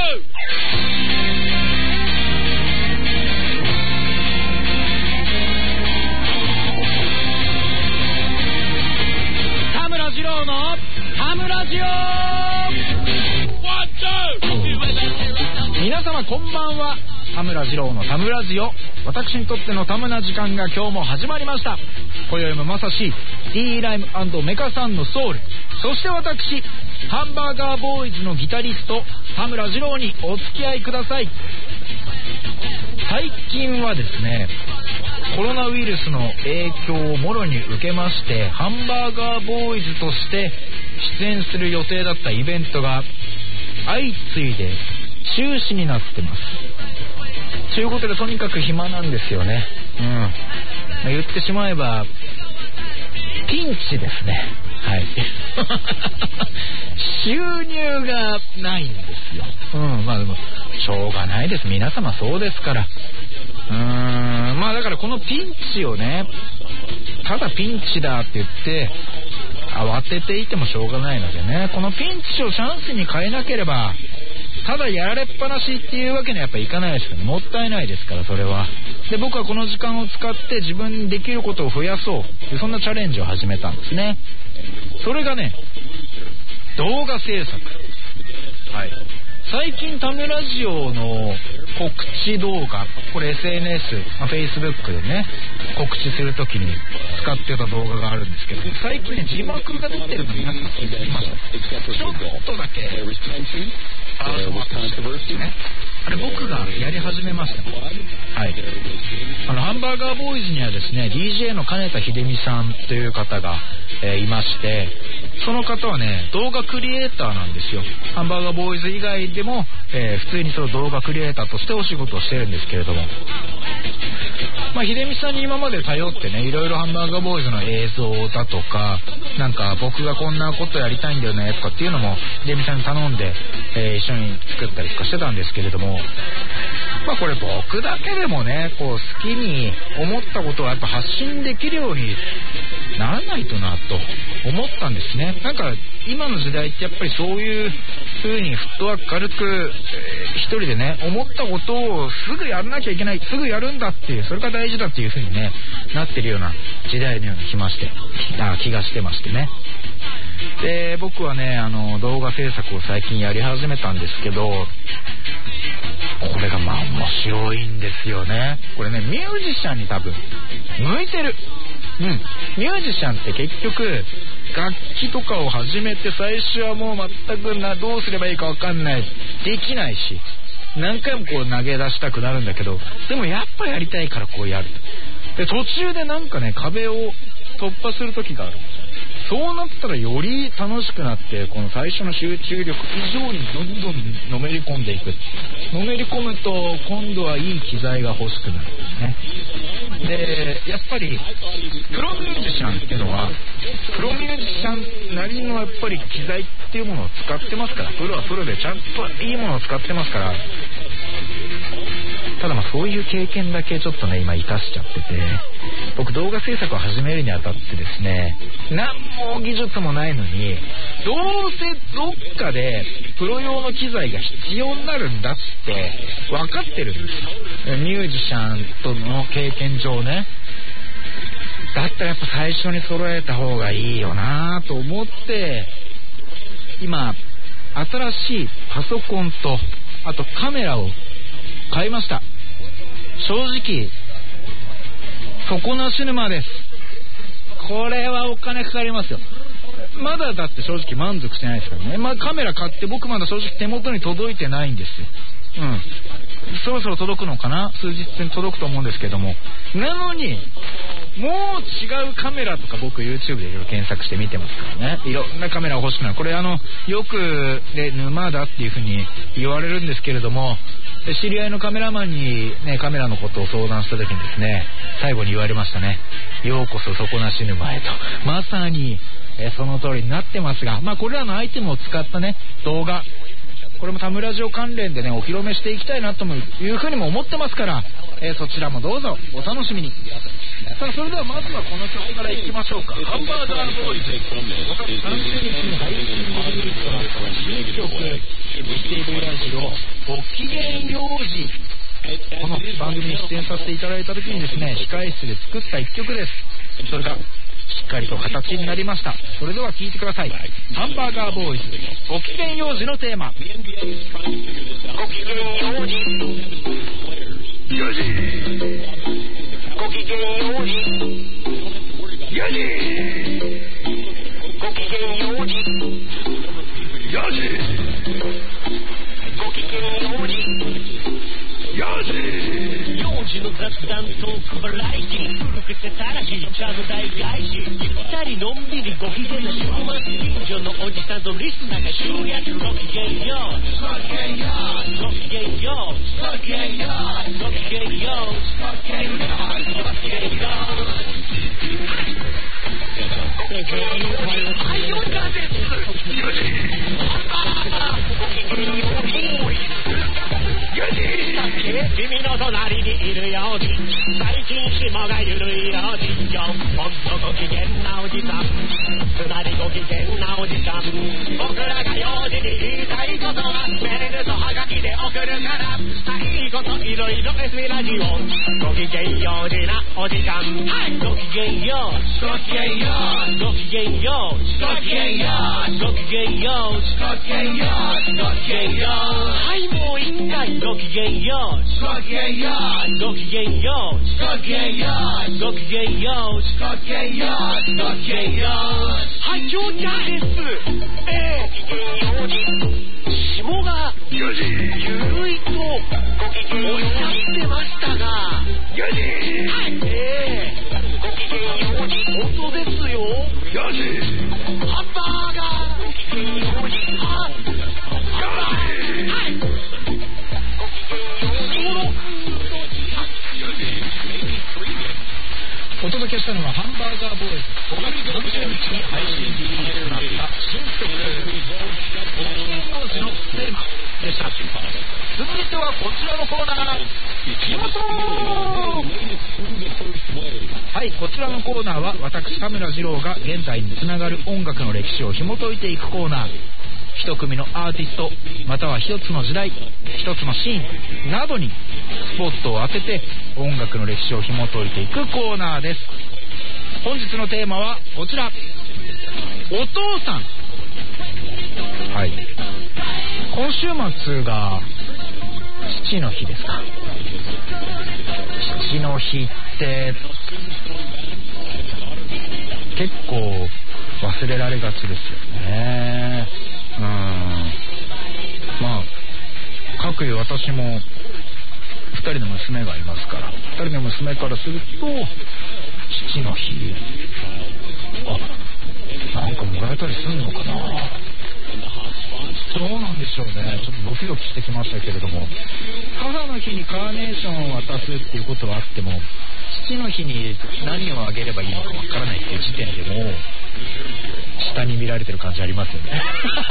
田村二郎の田村ジオ。ワン、ツー。皆様こんばんは。田村二郎の田村ジオ。私にとっての田村時間が今日も始まりました。今宵もまさし D ライム&メカさんのソウル、そして私ハンバーガーボーイズのギタリスト田村二郎にお付き合いください。最近はですね、コロナウイルスの影響をもろに受けまして、ハンバーガーボーイズとして出演する予定だったイベントが相次いで中止になってます。ということでとにかく暇なんですよね。うん。言ってしまえばピンチですね。はい。収入がないんですよ。うん。まあでもしょうがないです。皆様そうですから。うーん。まあだからこのピンチをね、ただピンチだって言って慌てていてもしょうがないのでね、このピンチをチャンスに変えなければ、ただやられっぱなしっていうわけにはやっぱいかないですからね。もったいないですから、それは。で、僕はこの時間を使って自分にできることを増やそう、そんなチャレンジを始めたんですね。それがね、動画制作。はい。最近タムラジオの告知動画、これ エスエヌエス、まあ、Facebook でね告知するときに使ってた動画があるんですけど、最近ね字幕が出てるの皆さん聞いてました。ちょっとだけあーそうですね。あれ僕がやり始めました。はい。あのハンバーガーボーイズにはですね ディージェー の金田秀美さんという方が、えー、いまして、その方はね動画クリエイターなんですよ。ハンバーガーボーイズ以外でも、えー、普通にその動画クリエイターとしてお仕事をしてるんですけれども、まあ秀美さんに今まで頼ってね、いろいろハンバーガーボーイズの映像だとか、なんか僕がこんなことやりたいんだよねとかっていうのも秀美さんに頼んで、えー、一緒に作ったりとかしてたんですけれども、まあこれ僕だけでもねこう好きに思ったことをやっぱ発信できるようにならないとなと思ったんですね。なんか今の時代ってやっぱりそういう風にフットワーク軽く、えー、一人でね思ったことをすぐやらなきゃいけない、すぐやるんだっていう、それが大事だっていう風にねなってるような時代のような気ましてあ気がしてましてね。で僕はねあの動画制作を最近やり始めたんですけど、これがまあ面白いんですよね。これねミュージシャンに多分向いてる。うん、ミュージシャンって結局楽器とかを始めて最初はもう全くなどうすればいいか分かんない、できないし何回もこう投げ出したくなるんだけど、でもやっぱやりたいからこうやる。で途中でなんかね壁を突破する時がある。そうなったらより楽しくなって、この最初の集中力以上にどんどんのめり込んでいく。のめり込むと今度はいい機材が欲しくなるんですね。でやっぱりプロミュージシャンっていうのはプロミュージシャンなりのやっぱり機材っていうものを使ってますから、プロはプロでちゃんといいものを使ってますから。ただまあそういう経験だけちょっとね今生かしちゃってて、僕動画制作を始めるにあたってですね、何も技術もないのにどうせどっかでプロ用の機材が必要になるんだって分かってるんですよ、ミュージシャンとの経験上ね。だったらやっぱ最初に揃えた方がいいよなと思って、今新しいパソコンとあとカメラを買いました。正直底なし沼です。これはお金かかりますよ。まだだって正直満足してないですからね。まあカメラ買って僕まだ正直手元に届いてないんですよ。うん。そろそろ届くのかな、数日に届くと思うんですけども、なのにもう違うカメラとか僕 YouTube でいろいろ検索して見てますからね。いろんなカメラ欲しくなる。これあのよくで沼だっていう風に言われるんですけれども、知り合いのカメラマンにねカメラのことを相談した時にですね、最後に言われましたね。ようこそ底なし沼へと。まさにえその通りになってますが、まあこれらのアイテムを使ったね動画、これもタムラジオ関連でねお披露目していきたいなというふうにも思ってますから、えー、そちらもどうぞお楽しみに。 さあそれではまずはこの曲からいきましょうか。ハンバーガーボーイズ、ごがつさんじゅうにちに配信リリースとなった新曲 エスティーブイ ラジオごきげんようじ。この番組に出演させていただいた時にですね、控え室で作った一曲です。それがしっかりと形になりました。それでは聴いてください。ハンバーガーボーイズごきげんようじのテーマ。ごきげんようじよじごきげんようじよじごきげんようじよじごきげんようじよじ幼児の雑談トークバラエティ古くてたらしちゃう大返しゆったりのんびりご機嫌な週末近所のおじさんとリスナーが集約ごきげんようごきげんようごきげんようごきげんようごきげんようごきげんようごきげんようはいよかですよしごきげんよう君の隣にいるように最近紐がゆるいようによほんとご機嫌なおじさんつまりご機嫌なおじさん僕らが幼児に言いたいことはメールとハガキで送るからいいこといろいろ エスビー ラジオご機嫌幼児なおじさんはいご機嫌ようご機嫌ようご機嫌ようご機嫌ようご機嫌ようご機嫌ようご機嫌ようはいもう一回ご機嫌ようごきげんようごきげんようごきげんようごきげんようごきげんようごきげんようはい長者ですえーごきげんよう霜がゆるいとおっしゃってましたがはいえーごきげんよう本当ですよハンバーガーごきげんようハンバーガーはいお届けしたのはハンバーガーボーイズごがつさんじゅうにちに配信リリースとなった新曲ごきげんようじのテーマでした。続いてはこちらのコーナー紐とはいこちらのコーナーは私田村二郎が現在につながる音楽の歴史を紐解いていくコーナー。一組のアーティストまたは一つの時代一つのシーンなどにスポットを当てて音楽の歴史を紐解いていくコーナーです。本日のテーマはこちらお父さん。はい今週末が父の日ですか。父の日って結構忘れられがちですよね。うんまあ各いう私もふたりの娘がいますからふたりの娘からすると父の日あなんかもらえたりするのかな。どうなんでしょうね。ちょっとドキドキしてきましたけれども母の日にカーネーションを渡すっていうことはあっても父の日に何をあげればいいのかわからないっていう時点でもう下に見られてる感じありますよね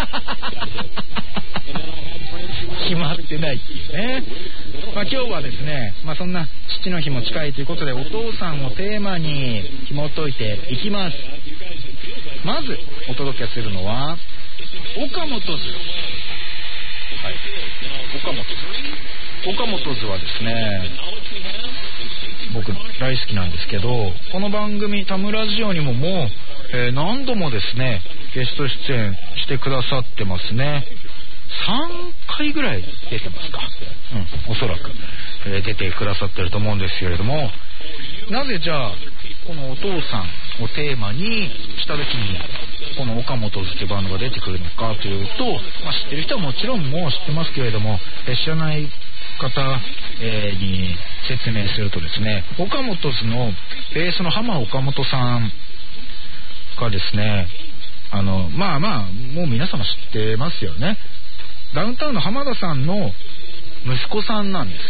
決まってないっていうね。まあ今日はですね、まあそんな父の日も近いということでお父さんをテーマに紐解いていきます。まずお届けするのは岡本図。はい岡本図岡本図はですね僕大好きなんですけどこの番組タムラジオにももう、えー、何度もですねゲスト出演してくださってますね。さんかいぐらい出てますか、うん、おそらく、えー、出てくださってると思うんですけれどもなぜじゃあこのお父さんをテーマにした時にこの岡本図ってバンドが出てくるのかというと、まあ、知ってる人はもちろんもう知ってますけれども知らない方、えー、に説明するとですね岡本図のベースの浜岡本さんがですねあのまあまあもう皆様知ってますよね。ダウンタウンの浜田さんの息子さんなんです。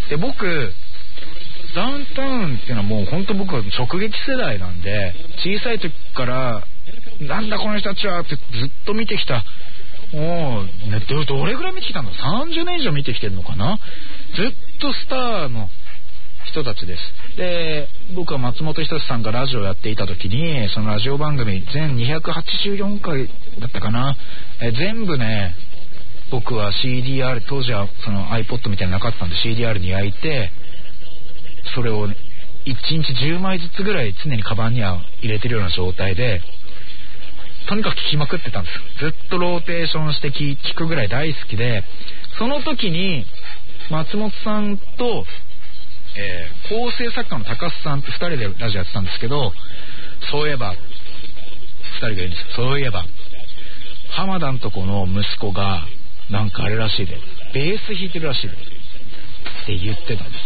で僕ダウンタウンっていうのはもう本当僕は直撃世代なんで小さい時からなんだこの人たちはってずっと見てきた。もう、ね、ど, どれぐらい見てきたのさんじゅうねん以上見てきてるのかな。ずっとスターの人たちです。で、僕は松本人志さんがラジオやっていた時に、そのラジオ番組全にひゃくはちじゅうよんかいだったかな、え全部ね、僕は シーディーアール、当時はその iPod みたいなのなかったんで シーディーアール に焼いて、それをいちにちじゅうまいずつぐらい常にカバンには入れてるような状態で、とにかく聴きまくってたんです。ずっとローテーションして聴くぐらい大好きで、その時に松本さんと、えー、構成作家の高須さんとふたりでラジオやってたんですけど、そういえばふたりが言うんですよ。そういえば浜田んとこの息子がなんかあれらしいで、ベース弾いてるらしいでって言ってたんです。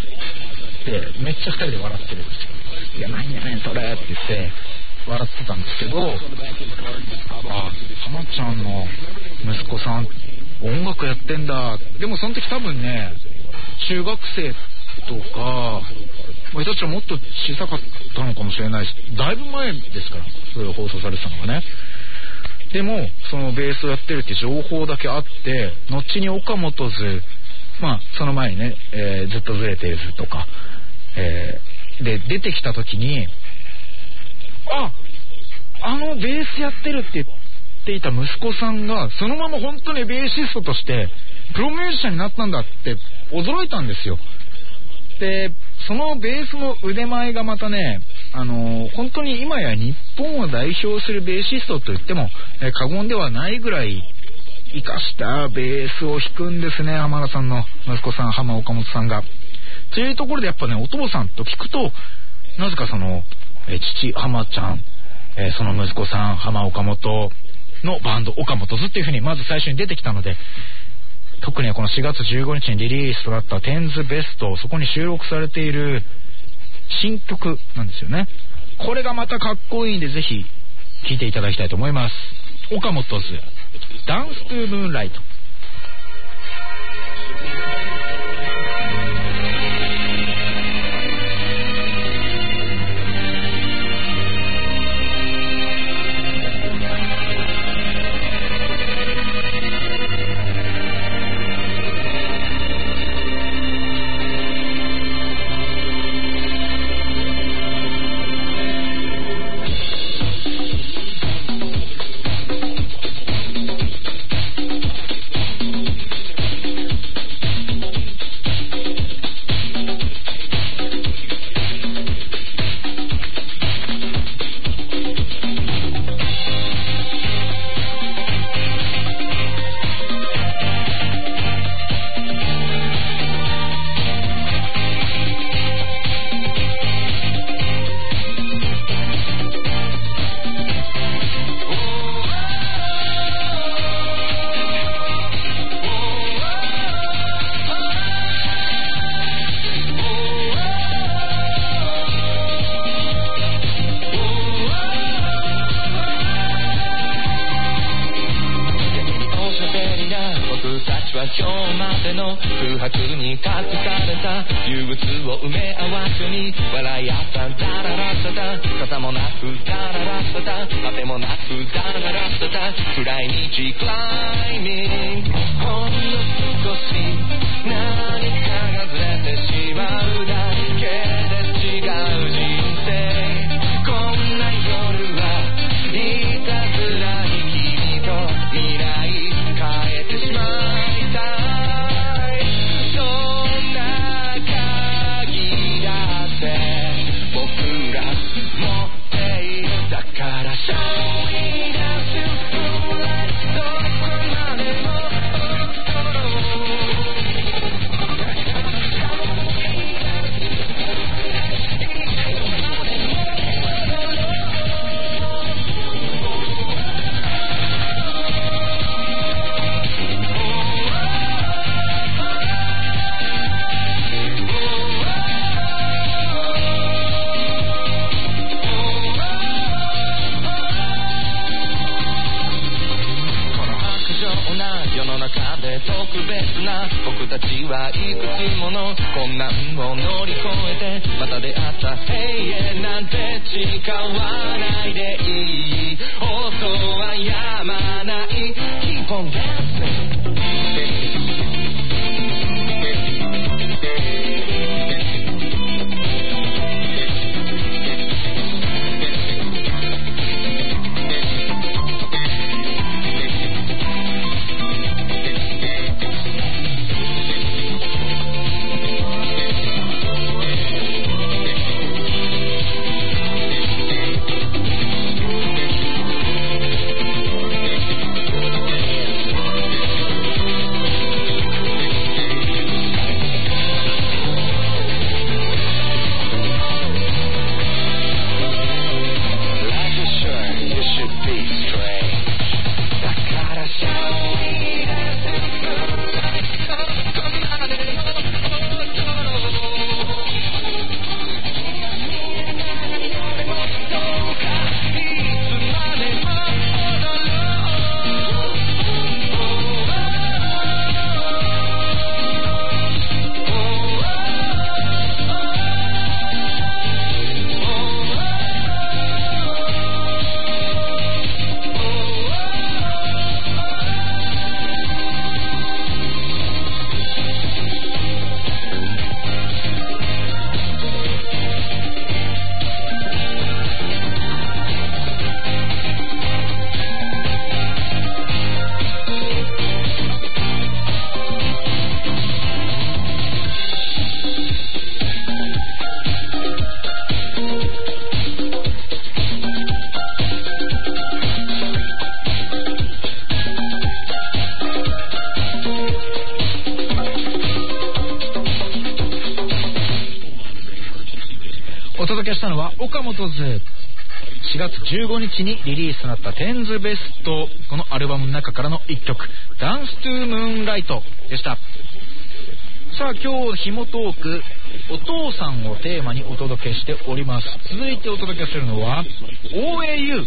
で、めっちゃふたりで笑ってるんですよ。いや、何やねんそれって言って笑ってたんですけど、あ、浜ちゃんの息子さん音楽やってんだ。でもその時多分ね、中学生とか、まあ、人たちはもっと小さかったのかもしれないし、だいぶ前ですからそれを放送されてたのがね。でもそのベースをやってるって情報だけあって、後に岡本図、まあその前にね、えー、ずっとずれている図とか、えー、で出てきた時に、あ、あのベースやってるって言っていた息子さんがそのまま本当にベーシストとしてプロミュージシャンになったんだって驚いたんですよ。で、そのベースの腕前がまたね、あのー、本当に今や日本を代表するベーシストと言っても、えー、過言ではないぐらい生かしたベースを弾くんですね、浜田さんの息子さん、浜岡本さんが。というところでやっぱね、お父さんと聞くと、なぜかその、えー、父浜ちゃん、えー、その息子さん浜岡本のバンド岡本図っていう風にまず最初に出てきたので、特にこのしがつじゅうごにちにリリースとなったテンズベスト、そこに収録されている新曲なんですよね。これがまたかっこいいんで、ぜひ聴いていただきたいと思います。岡本図、ダンストゥームーンライト。 けしたのは岡本図。しがつじゅうごにちにリリースとなったテンズベスト、このアルバムの中からのいっきょく、ダンストゥームーンライトでした。さあ今日紐トーク、お父さんをテーマにお届けしております。続いてお届けするのは オーエーユー、はい、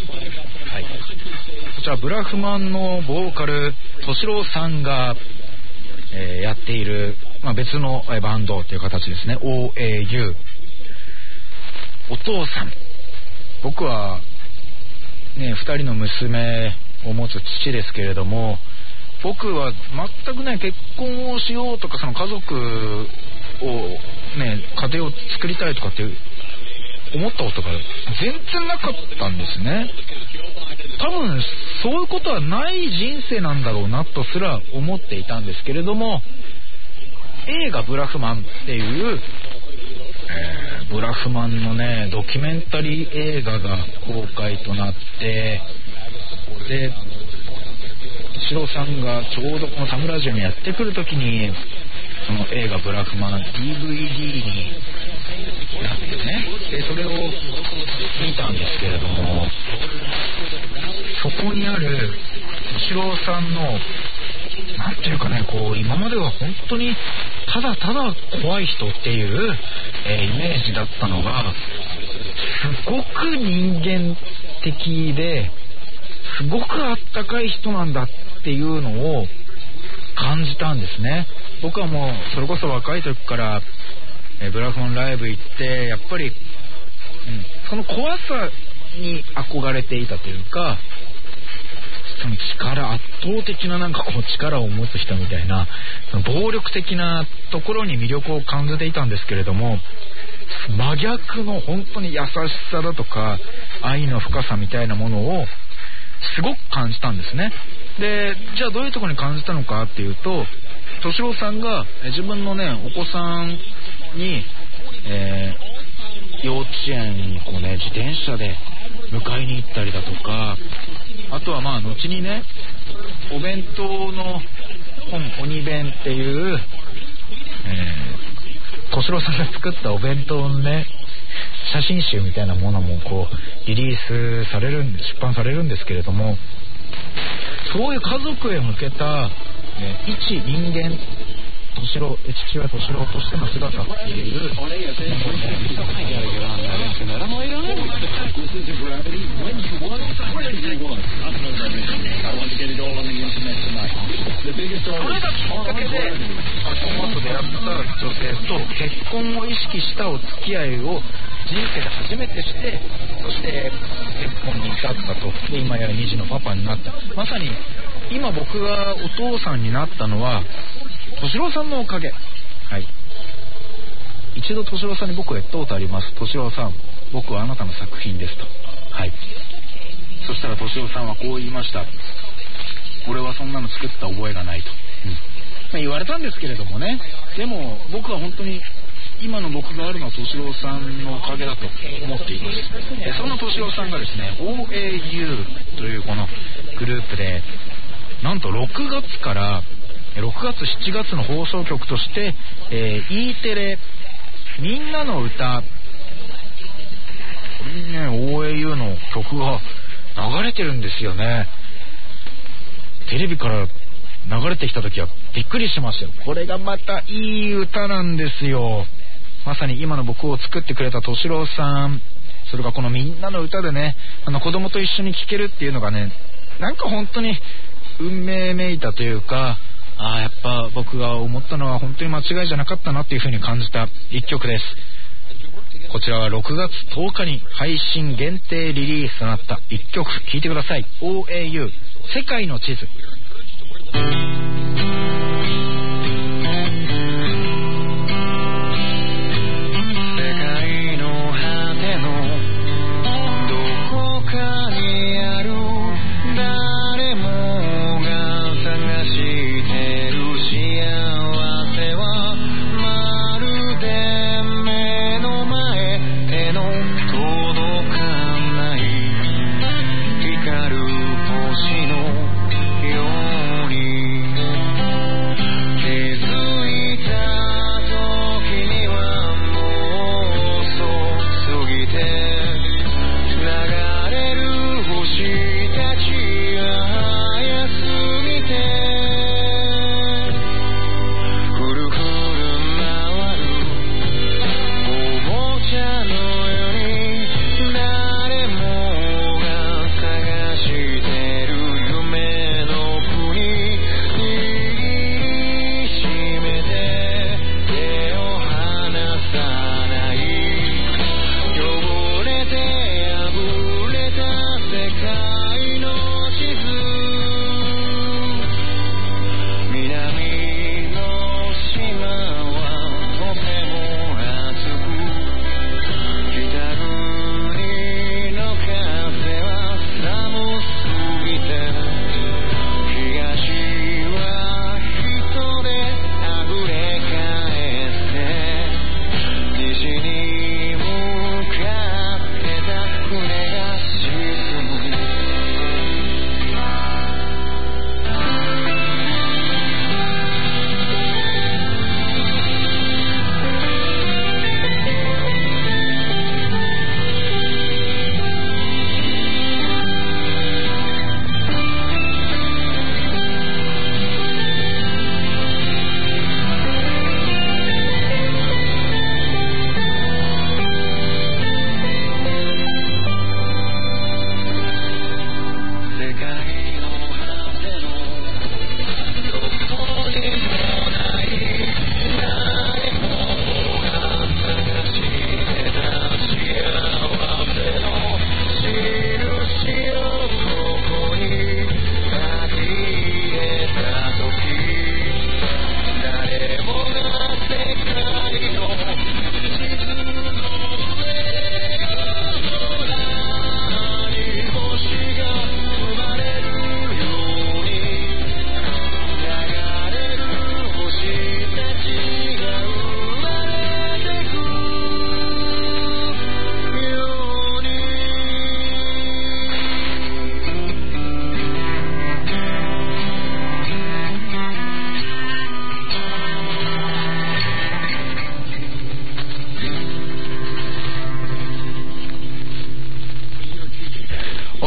こちらブラフマンのボーカル敏郎さんが、えー、やっている、まあ、別のバンドという形ですね。 オーエーユー、 お父さん、僕はねふたりの娘を持つ父ですけれども、僕は全くね結婚をしようとか、その家族をね家庭を作りたいとかって思ったことが全然なかったんですね。多分そういうことはない人生なんだろうなとすら思っていたんですけれども、映画ブラフマンっていう、えー、ブラフマンのねドキュメンタリー映画が公開となって、で敏郎さんがちょうどこのサムラジオにやってくるときにその映画ブラフマン ディーブイディー になってね、でそれを見たんですけれども、そこにある敏郎さんのなんていうかね、こう今までは本当にただただ怖い人っていう、えー、イメージだったのがすごく人間的ですごくあったかい人なんだっていうのを感じたんですね。僕はもうそれこそ若い時からえブラフマンライブ行って、やっぱり、うん、その怖さに憧れていたというか、その力、圧倒的ななんかこう力を持つ人みたいな、その暴力的なところに魅力を感じていたんですけれども、真逆の本当に優しさだとか愛の深さみたいなものをすごく感じたんですね。で、じゃあどういうところに感じたのかっていうと、敏郎さんが自分のねお子さんに、えー、幼稚園にこうね自転車で迎えに行ったりだとか、あとはまあ後にねお弁当の本鬼弁っていう、えー、敏郎さんが作ったお弁当のね写真集みたいなものもこうリリースされる出版されるんですけれども、そういう家族へ向けた、ね、一人間敏郎、父親敏郎としての姿っていうものをねそれがきっかけでその後出会った女性と結婚を意識したお付き合いを人生で初めてして、そして結婚に至ったと。で今やに児のパパになった。まさに今僕がお父さんになったのは敏郎さんのおかげ。はい、一度敏郎さんに僕は言ったことあります。敏郎さん、僕はあなたの作品ですと。はい、そしたら敏郎さんはこう言いました。俺はそんなの作った覚えがないと、うんまあ、言われたんですけれどもね。でも僕は本当に今の僕があるのは敏郎さんのおかげだと思っています。えその敏郎さんがですね オーエーユー というこのグループで、なんとろくがつからろくがつしちがつの放送局として、えー、E テレみんなの歌、これにね オーエーユー の曲が流れてるんですよね。テレビから流れてきた時はびっくりしましたよ。これがまたいい歌なんですよ。まさに今の僕を作ってくれた敏郎さん、それがこのみんなの歌でね、あの子供と一緒に聴けるっていうのがね、なんか本当に運命めいたというか、ああやっぱ僕が思ったのは本当に間違いじゃなかったなっていう風に感じた一曲です。こちらはろくがつとおかに配信限定リリースとなった一曲、聴いてください。 オーエーユー 世界の地図。 光る星のように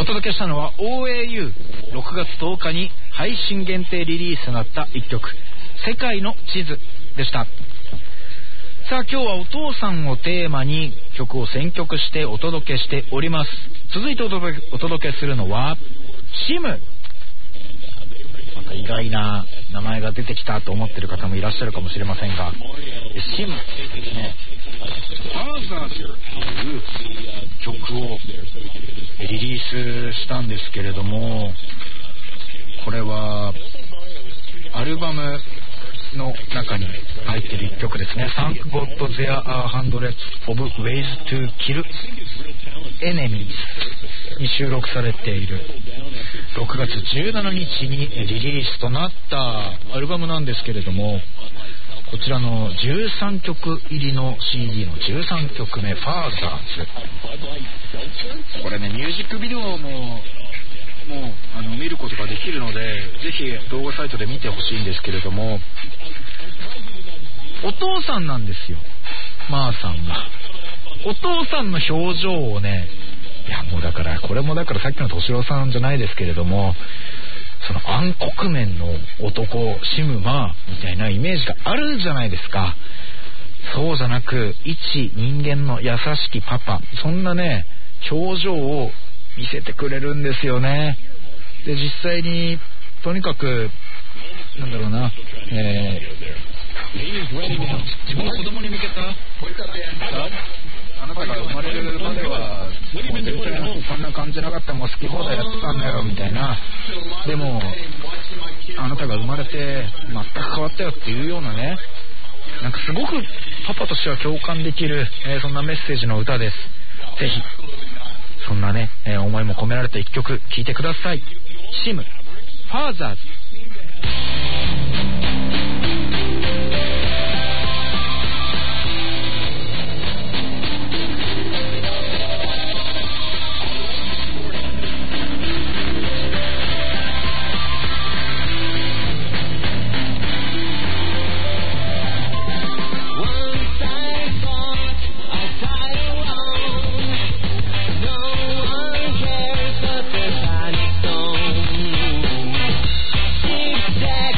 届けしたのは オーエーユーろくがつとおかに配信限定リリースとなったいっきょく世界の地図でした。さあ今日はお父さんをテーマに曲を選曲してお届けしております。続いてお届け、お届けするのはシム。また意外な名前が出てきたと思ってる方もいらっしゃるかもしれませんが、シムですね、ファーザーズという曲をリリースしたんですけれども、これはアルバムの中に入っている一曲ですね。 Thank God There Are Hundreds of Ways to Kill Enemies に収録されているろくがつじゅうしちにちにリリースとなったアルバムなんですけれども、こちらのじゅうさんきょく入りの シーディー のじゅうさんきょくめ Fathers、 これねミュージックビデオももうあの見ることができるので、ぜひ動画サイトで見てほしいんですけれども、お父さんなんですよ、マーさんが。お父さんの表情をね、いやもうだからこれもだからさっきの敏郎さんじゃないですけれども、その暗黒面の男シムマーみたいなイメージがあるじゃないですか。そうじゃなく一人間の優しきパパ、そんなね表情を見せてくれるんですよね。で実際にとにかくなんだろうな、えー、自分の子供に向けたあなたが生まれるまではもう絶対そんな感じなかったもん好き放題やってたんだよみたいな、でもあなたが生まれて全く変わったよっていうようなね、なんかすごくパパとしては共感できる、えー、そんなメッセージの歌です。ぜひそんなね、えー、思いも込められた一曲聴いてください。シム、ファーザーズ。 Zigzag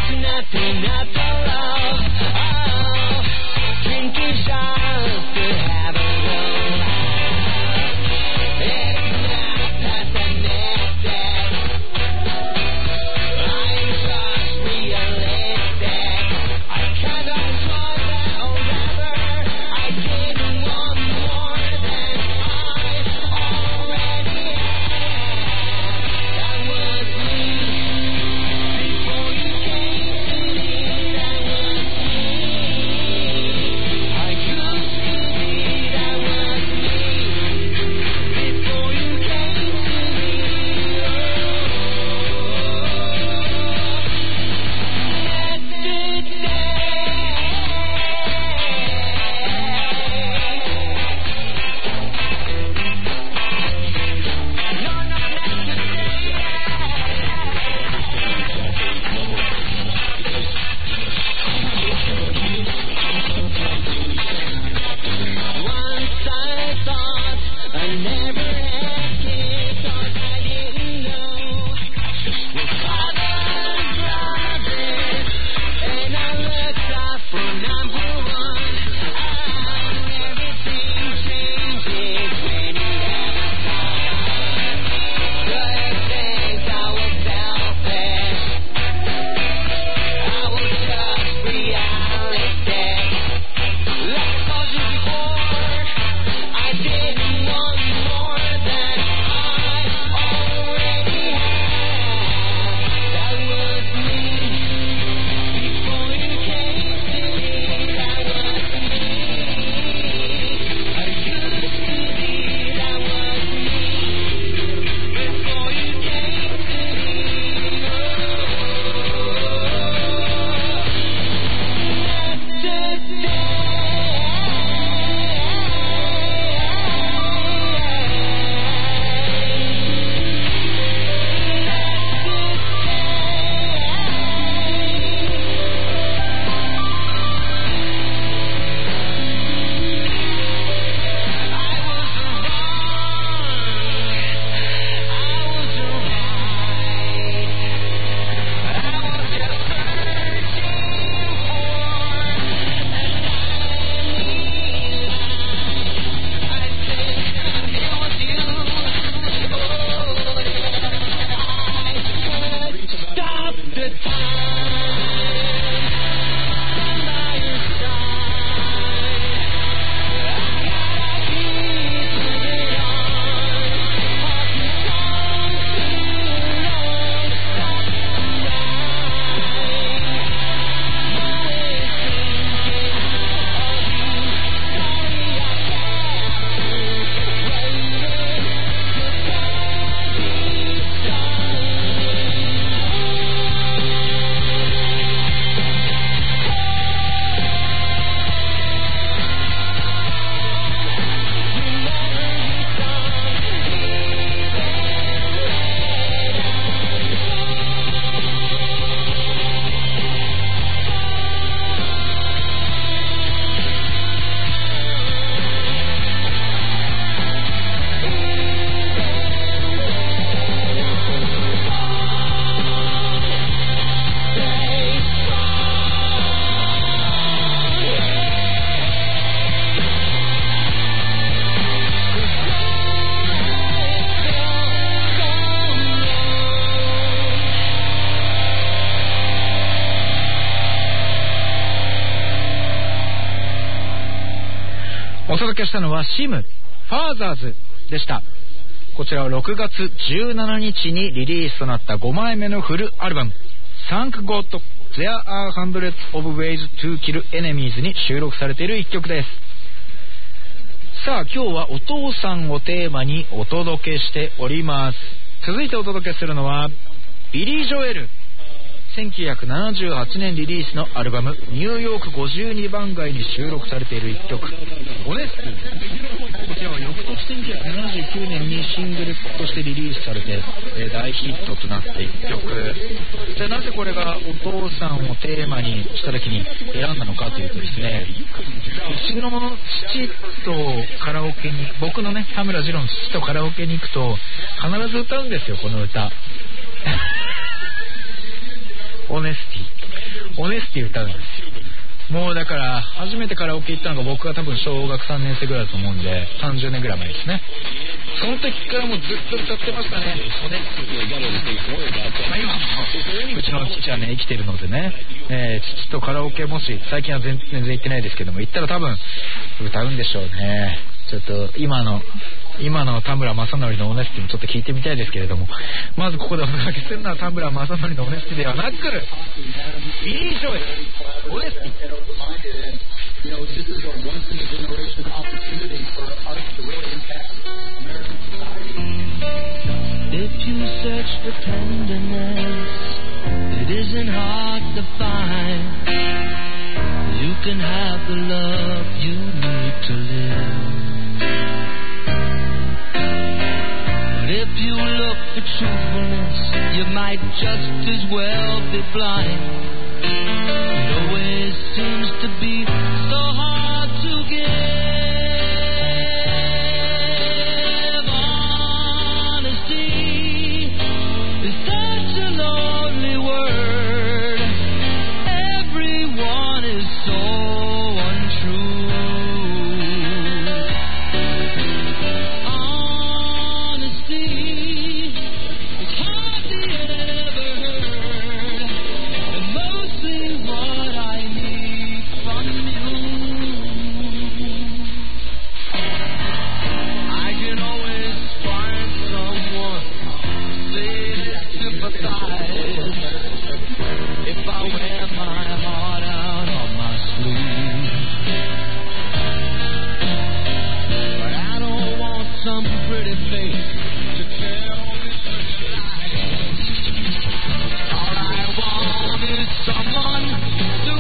お届けしたのはシムファーザーズでした。こちらはろくがつじゅうしちにちにリリースとなったごまいめのフルアルバム Thank God There Are Hundreds of Ways to Kill Enemies に収録されている一曲です。さあ今日はお父さんをテーマにお届けしております。続いてお届けするのはビリー・ジョエル。せんきゅうひゃくななじゅうはちねんリリースのアルバムニューヨークごじゅうにばん街に収録されている一曲オネスティ。こちらは翌年せんきゅうひゃくななじゅうきゅうねんにシングルとしてリリースされて、えー、大ヒットとなった一曲。じゃあなぜこれがお父さんをテーマにした時に選んだのかというとですね、うちの父とカラオケに、僕のね田村二郎の父とカラオケに行くと必ず歌うんですよこの歌オネスティオネスティ歌うんです。もうだから初めてカラオケ行ったのが僕が多分小学さんねん生ぐらいだと思うんでさんじゅうねんぐらい前ですね。その時からもうずっと歌ってましたねオネスティ。まあ、今もうちの父はね生きてるのでね、えー、父とカラオケもし最近は全然行ってないですけども行ったら多分歌うんでしょうね。ちょっと今の今の田村正則のオネスティもちょっと聞いてみたいですけれども、まずここでお届けするのは田村正則のオネスティではなくビリー・ジョエルオネスティ。 If you search for tenderness, it isn't hard to find. You can have the love you need to live.If you look for truthfulness, you might just as well be blind. It always seems to be so hard to give. Honesty is such a lonely word. Everyone is so untrue.If I wear my heart out on my sleeve, but I don't want some pretty face to tell me such lies. All I want is someone to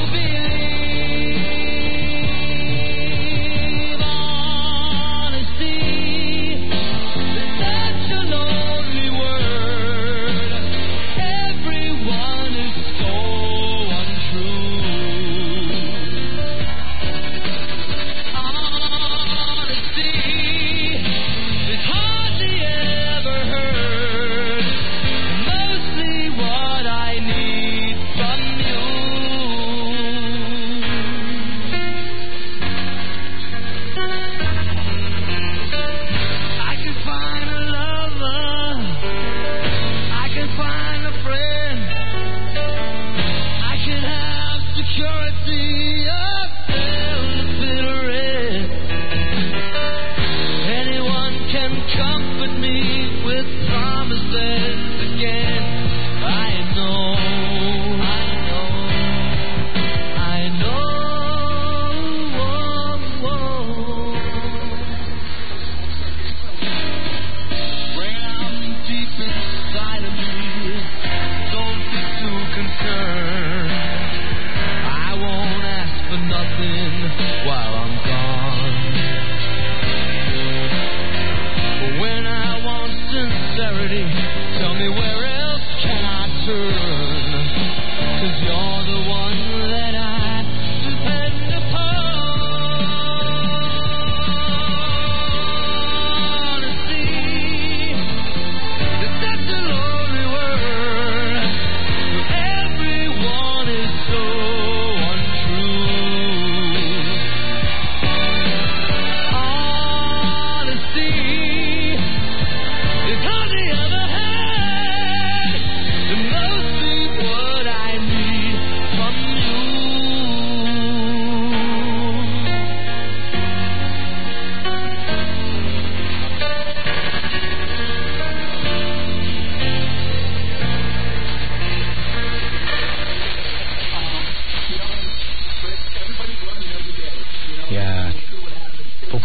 believe. Honesty is such a lonely word. Everyone is so untrue.Honesty is hardly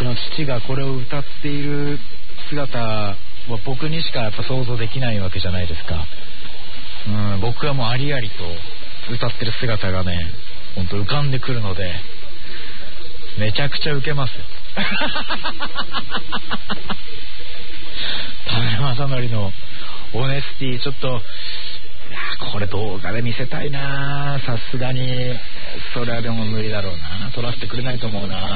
僕の父がこれを歌っている姿は僕にしかやっぱ想像できないわけじゃないですか。うん、僕はもうありありと歌ってる姿がね、ほんと浮かんでくるので、めちゃくちゃウケます田辺正則のオネスティ、ちょっといやこれ動画で見せたいな。さすがにそれはでも無理だろうな、撮らせてくれないと思うな。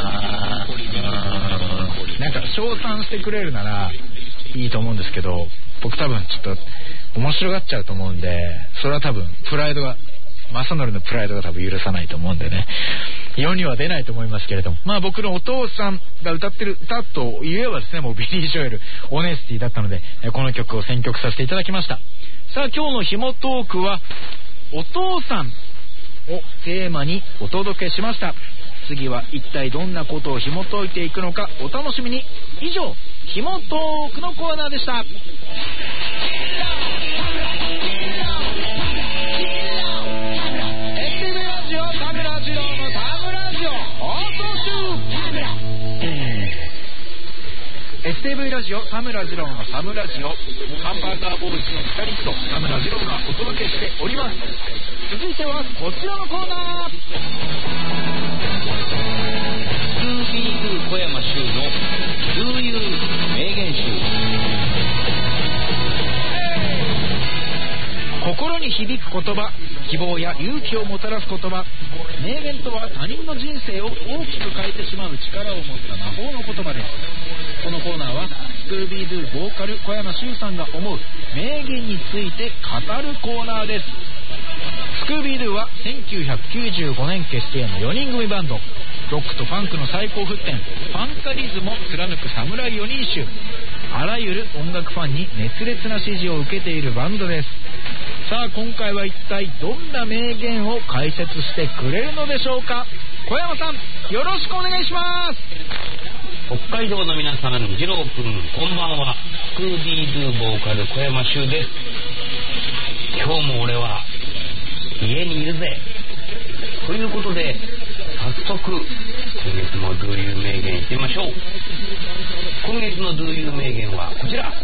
なんか称賛してくれるならいいと思うんですけど、僕多分ちょっと面白がっちゃうと思うんで、それは多分プライドが、正則のプライドが多分許さないと思うんでね、世には出ないと思いますけれども、まあ僕のお父さんが歌ってる歌といえばですね、もうビリー・ジョエルオネスティだったので、この曲を選曲させていただきました。さあ今日のひもトークはお父さんをテーマにお届けしました。次は一体どんなことを紐解いていくのかお楽しみに。以上、ひもトークのコーナーでした。エスティーブイ ラジオ田村二郎のサムラジオ、ハンバーガーボーイズのギタリスト田村二郎がお届けしております。続いてはこちらのコーナー、 ツービーツー 小山修の Do You 名言集。 心に響く言葉、希望や勇気をもたらす言葉。名言とは他人の人生を大きく変えてしまう力を持った魔法の言葉です。このコーナーはスクービードゥボーカル小山修さんが思う名言について語るコーナーです。スクービードゥはせんきゅうひゃくきゅうじゅうごねん結成のよにん組バンド。ロックとファンクの最高沸点、ファンカリズムを貫く侍よにん衆。あらゆる音楽ファンに熱烈な支持を受けているバンドです。さあ今回は一体どんな名言を解説してくれるのでしょうか。小山さん、よろしくお願いします。 北海道の皆さん、二郎くんこんばんは。スクービードゥボーカル小山修です。今日も俺は家にいるぜということで、早速今月も Do You 名言いってみましょう。今月の Do You 名言はこちら。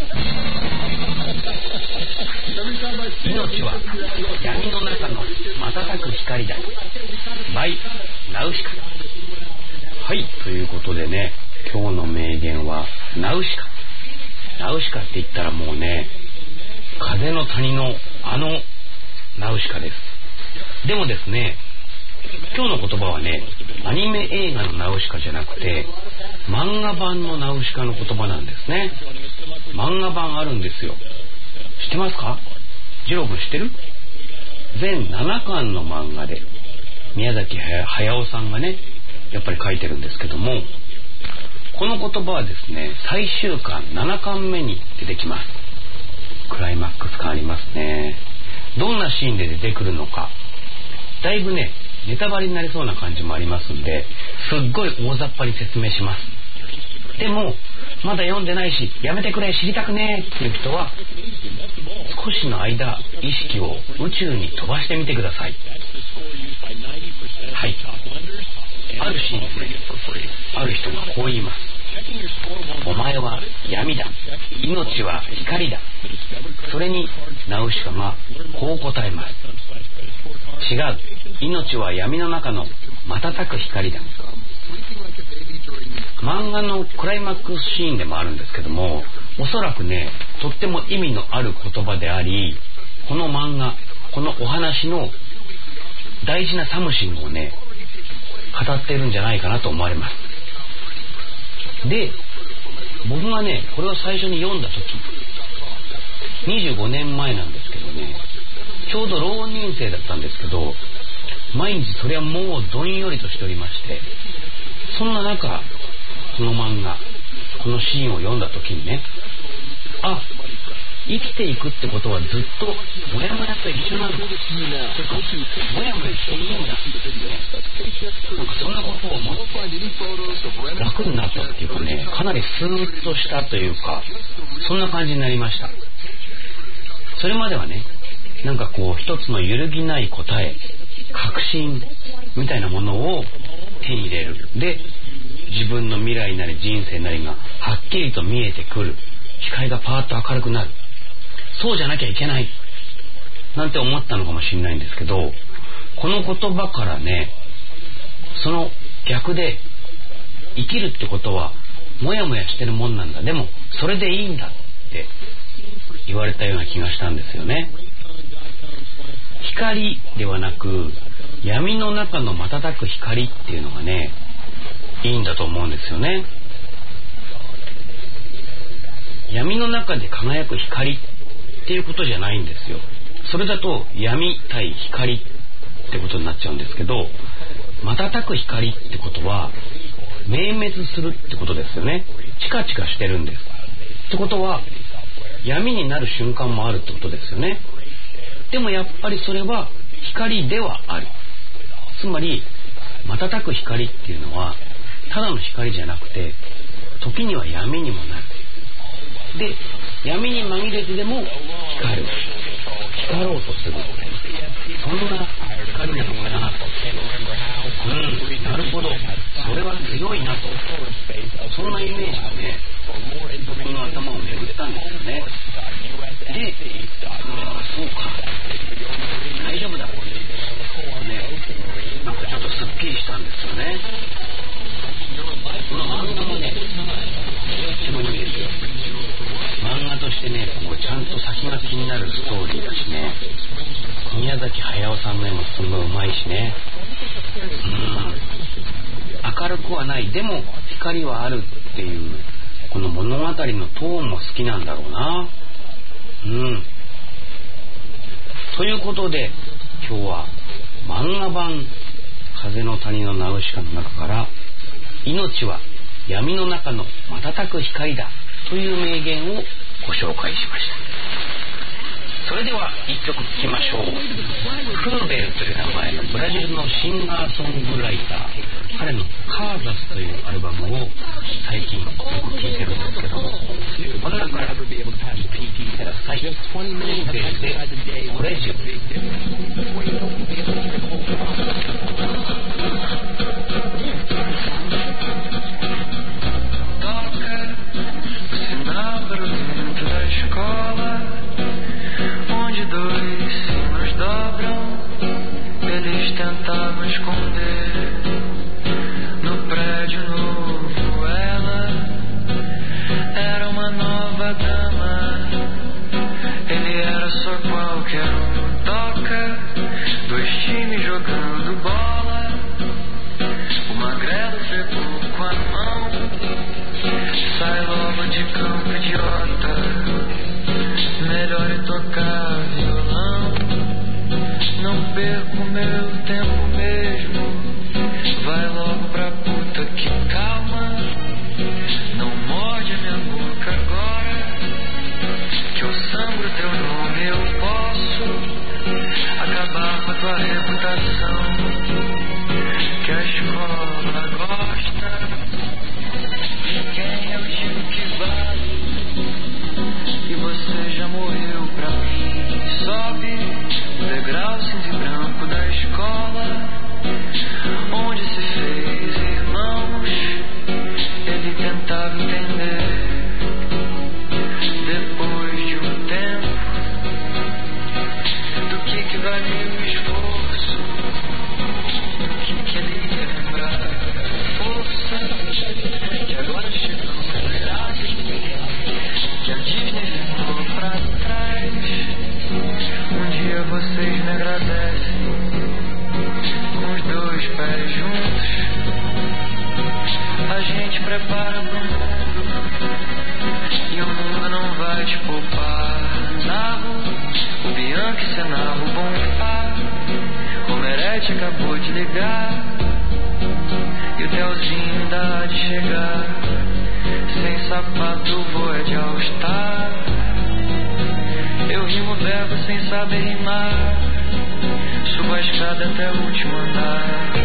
命は闇の中の瞬く光だ。バイナウシカ。はい、ということでね、今日の名言はナウシカ。ナウシカって言ったらもうね、風の谷のあのナウシカです。でもですね、今日の言葉はね、アニメ映画のナウシカじゃなくて漫画版のナウシカの言葉なんですね。漫画版あるんですよ。知ってますか？ジロー君知ってる？全ななかんの漫画で宮崎駿さんがね、やっぱり書いてるんですけども、この言葉はですね、最終巻ななかんめに出てきます。クライマックス感ありますね。どんなシーンで出てくるのか、だいぶねネタバレになりそうな感じもありますんで、すっごい大雑把に説明します。でもまだ読んでないし、やめてくれ、知りたくねえっていう人は少しの間意識を宇宙に飛ばしてみてください。はい、あるシーンですね、ある人がこう言います。お前は闇だ、命は光だ。それにナウシカがこう答えます。違う、命は闇の中の瞬く光だ。漫画のクライマックスシーンでもあるんですけども、おそらくね、とっても意味のある言葉であり、この漫画、このお話の大事なサムシングをね語っているんじゃないかなと思われます。で、僕がねこれを最初に読んだ時にじゅうごねんまえなんですけどね、ちょうど浪人生だったんですけど、毎日それはもうどんよりとしておりまして、そんな中この漫画、このシーンを読んだ時にね、あ、生きていくってことはずっともやもやと一緒なんだ、もやもやしていいんだってね、なんかそんなことを思って楽になったっていうかね、かなりスーッとしたというか、そんな感じになりました。それまではね、なんかこう一つの揺るぎない答え、確信みたいなものを手に入れる。で、 自分の未来なり人生なりがはっきりと見えてくる。視界がパーッと明るくなる。そうじゃなきゃいけないなんて思ったのかもしれないんですけど、この言葉からね、その逆で生きるってことはもやもやしてるもんなんだ、でもそれでいいんだって言われたような気がしたんですよね。光ではなく闇の中の瞬く光っていうのがね、いいんだと思うんですよね。闇の中で輝く光っていうことじゃないんですよ。それだと闇対光ってことになっちゃうんですけど、瞬く光ってことは明滅するってことですよね。チカチカしてるんです。ってことは闇になる瞬間もあるってことですよね。でもやっぱりそれは光ではある。つまり瞬く光っていうのはただの光じゃなくて、時には闇にもなる。で、闇に紛れてでも光る、光ろうとする、そんな光なのかなと。うん、なるほど、それは強いなと、そんなイメージがね、僕の頭を巡ったんですよね。で、ああ、そうか、大丈夫だ、ね、なんかちょっとすっきりしたんですよね。この漫画もね、とてもいいですよ。漫画としてね、こうちゃんと先が気になるストーリーだしね、宮崎駿さんの絵もすごいうまいしね、うん、明るくはない、でも光はあるっていうこの物語のトーンも好きなんだろうな。うん。ということで今日は漫画版風の谷のナウシカの中から命は闇の中の瞬く光だという名言をご紹介しました。それでは一曲聴きましょう。クーベルという名前のブラジルのシンガーソングライター、彼のカーザスというアルバムを最近よく聴いてるんですけども、この中から聴いてください。クーベルでオレジュ。 Tentava esconder no prédio novo. Ela era uma nova dama, ele era só qualquer um. Toca dois times jogando bola, o magrelo pegou com a mão, sai logo de campo, idiota, melhor é tocar violão. Não perco meu tempo mesmo, vai logo pra puta que calma. Não morde a minha boca agora, que eu sangro teu nome. Eu posso acabar com a tua reputação, que a escola gosta de quem eu digo que vale. E você já morreu pra mim. Sobe o degrau cinza e branco da escola, onde se fez irmãos. Ele tentava entender, depois de um tempo, do que que valia o esforço, do que que ele ia lembrar. Força, que agora chegou no verdade, que a Disney ficou pra trás. Um dia vocês me agradecem, com os dois pés juntos, a gente prepara pro mundo, e o mundo não vai te poupar. Narro o Bianchi, cê narra o Bonfá, o Merete acabou de ligar, e o Telzinho ainda há de chegar. Sem sapato o voo é de All-Star, eu rimo verbo sem saber rimar, subo a escada até o último andar.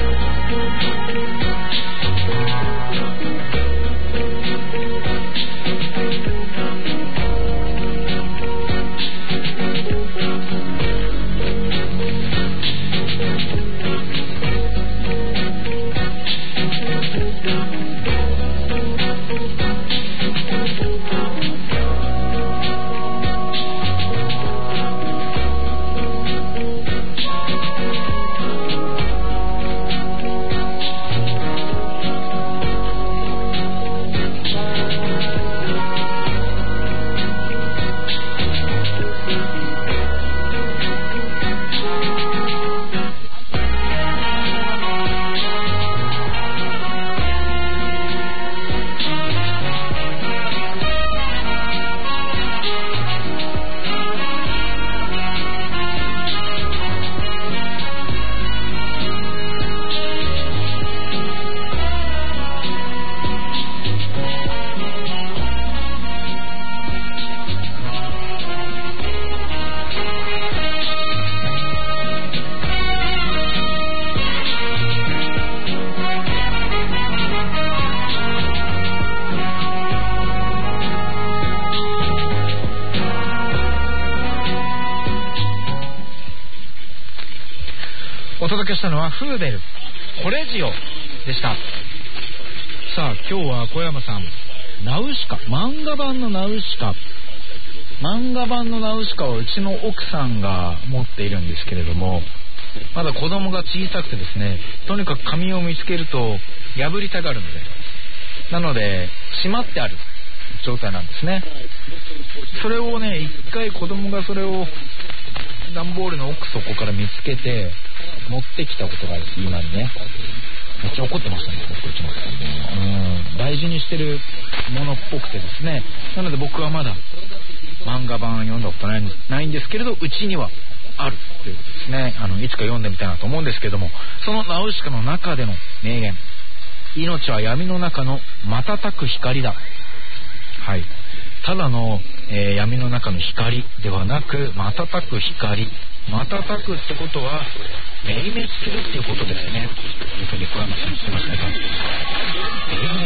けしたのはフーベルコレジオでした。さあ今日は小山さん、ナウシカ、漫画版のナウシカ、漫画版のナウシカはうちの奥さんが持っているんですけれども、まだ子供が小さくてですね、とにかく紙を見つけると破りたがるので、なので閉まってある状態なんですね。それをね、一回子供がそれを段ボールの奥底から見つけて持ってきたことが今にね、めっちゃ怒ってましたね、僕うちの子うん大事にしてるものっぽくてですね。なので僕はまだ漫画版読んだことないんないんですけれど、うちにはあるということですね。あのいつか読んでみたいなと思うんですけども、そのナウシカの中での名言、命は闇の中の瞬く光だ。はい、ただの、えー、闇の中の光ではなく瞬く光、瞬くってことは明滅するっていうことですね。というふうに小山さん言ってましたが、明滅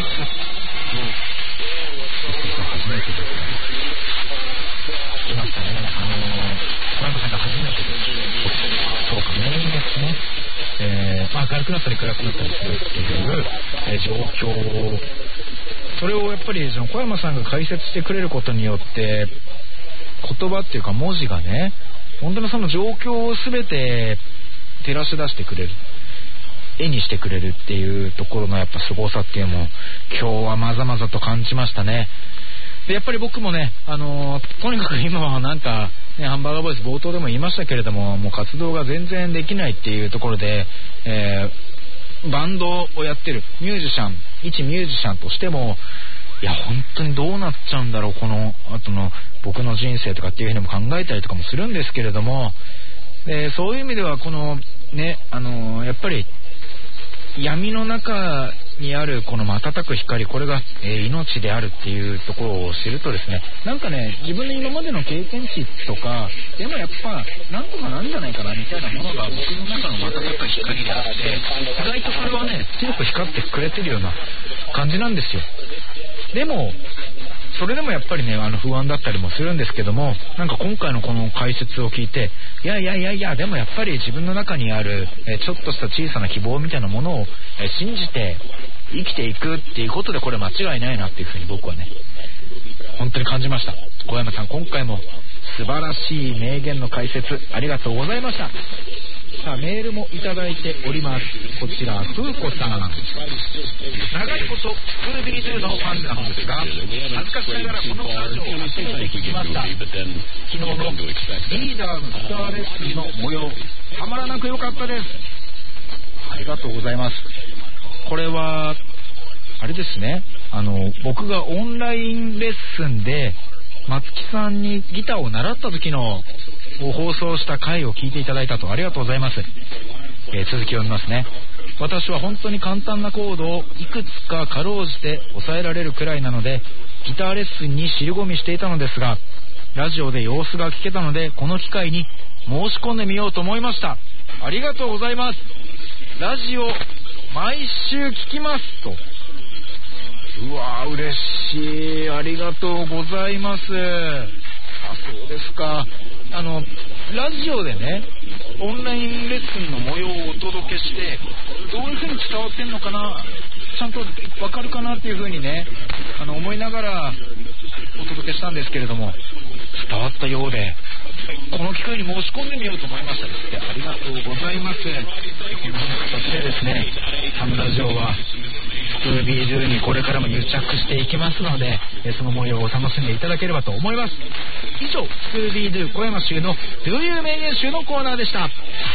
初めてですね、聞きましたね。あのー、小山さんが初めてです。そうか、明滅ね、えー、まあ明るくなったり暗くなったりするっていう、えー、状況、それをやっぱりその小山さんが解説してくれることによって言葉っていうか文字がね、本当にその状況を全て照らし出してくれる、絵にしてくれるっていうところのやっぱ凄さっていうのも今日はまざまざと感じましたね。でやっぱり僕もね、あのー、とにかく今はなんか、ね、ハンバーガーボイス冒頭でも言いましたけれども、もう活動が全然できないっていうところで、えー、バンドをやってるミュージシャン、一ミュージシャンとしても、いや本当にどうなっちゃうんだろうこの後の僕の人生とかっていうふうにも考えたりとかもするんですけれども、でそういう意味ではこのね、あのー、やっぱり闇の中にあるこの瞬く光、これが、えー、命であるっていうところを知るとですね、なんかね、自分の今までの経験値とかでもやっぱなんとかなんじゃないかなみたいなものが僕の中の瞬く光であって、意外とそれはね強く光ってくれてるような感じなんですよ。でもそれでもやっぱりね、あの不安だったりもするんですけども、なんか今回のこの解説を聞いて、いやいやいやいや、でもやっぱり自分の中にある、えちょっとした小さな希望みたいなものを、え信じて生きていくっていうことで、これ間違いないなっていうふうに僕はね本当に感じました。小山さん、今回も素晴らしい名言の解説ありがとうございました。さあメールもいただいております。こちらふうこさん、長いことスクービードゥのファンなんですが、恥ずかしながらこのラジオを初めて聞きました。昨日のリーダーのスターレッスンの模様、たまらなく良かったです。ありがとうございます。これはあれですね、あの僕がオンラインレッスンで松木さんにギターを習った時の放送した回を聞いていただいたと。ありがとうございます。えー、続きを読みますね。私は本当に簡単なコードをいくつかかろうじて抑えられるくらいなので、ギターレッスンに尻込みしていたのですが、ラジオで様子が聞けたので、この機会に申し込んでみようと思いました。ありがとうございます。ラジオ毎週聞きますと。うわー嬉しい、ありがとうございます。あ、そうですか。あのラジオでね、オンラインレッスンの模様をお届けして、どういう風に伝わってんのかな、ちゃんとわかるかなっていう風にね、あの思いながらお届けしたんですけれども、伝わったようで、この機会に申し込んでみようと思いましたですって。ありがとうございます。このような形でですね、ハムラジオはスクービードゥにこれからも癒着していきますので、その模様を楽しんでいただければと思います。以上、スクービードゥ小山集のどういう名言集のコーナーでした。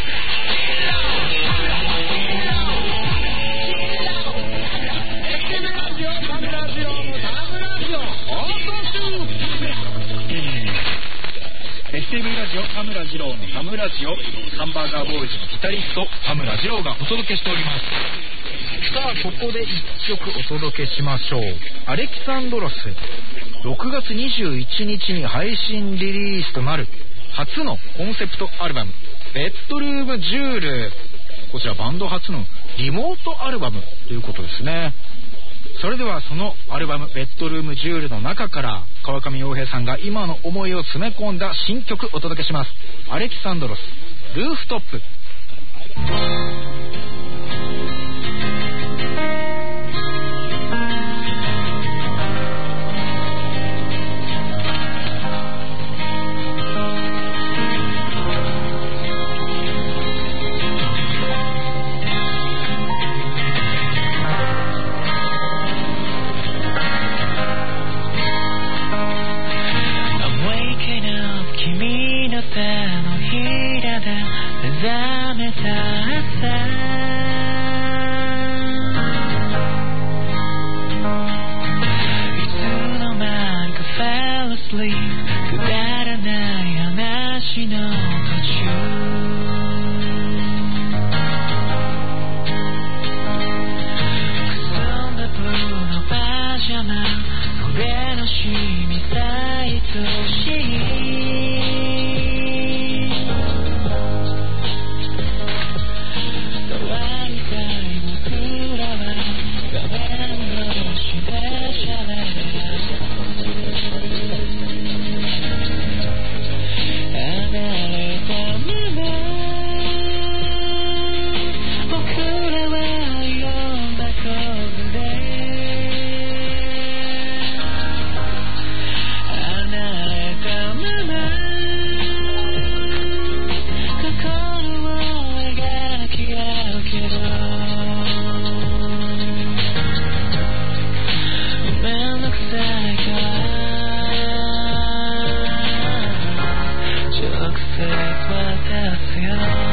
エスティーブイ ラジオ田村二郎の田村ジオ、ハンバーガーボーイズのギタリスト田村二郎がお届けしております。さあここで一曲お届けしましょう。アレキサンドロス、ろくがつにじゅういちにちに配信リリースとなる初のコンセプトアルバムベッドルームジュール、こちらバンド初のリモートアルバムということですね。それではそのアルバムベッドルームジュールの中から川上洋平さんが今の思いを詰め込んだ新曲お届けします。アレキサンドロス、ルーフトップ。 sleep くだらない話の途中くすんだブルーのパジャマこれのシミさ愛しい触りたい僕らは画面越しで喋る離れたまま僕らはいろんなことで離れたまま心を描き合うけどめんどくさいから直接渡すよ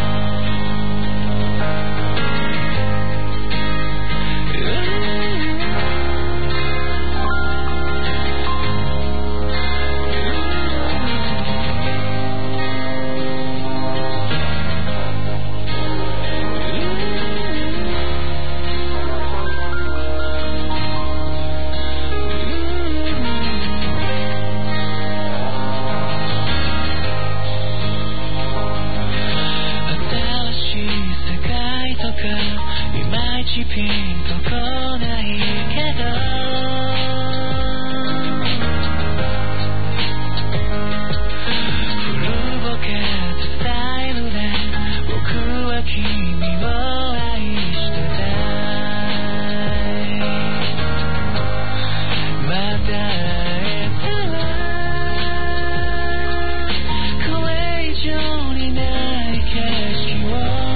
ピンとこないけど古ぼけたスタイルで僕は君を愛してたまた会えたらこれ以上にない景色を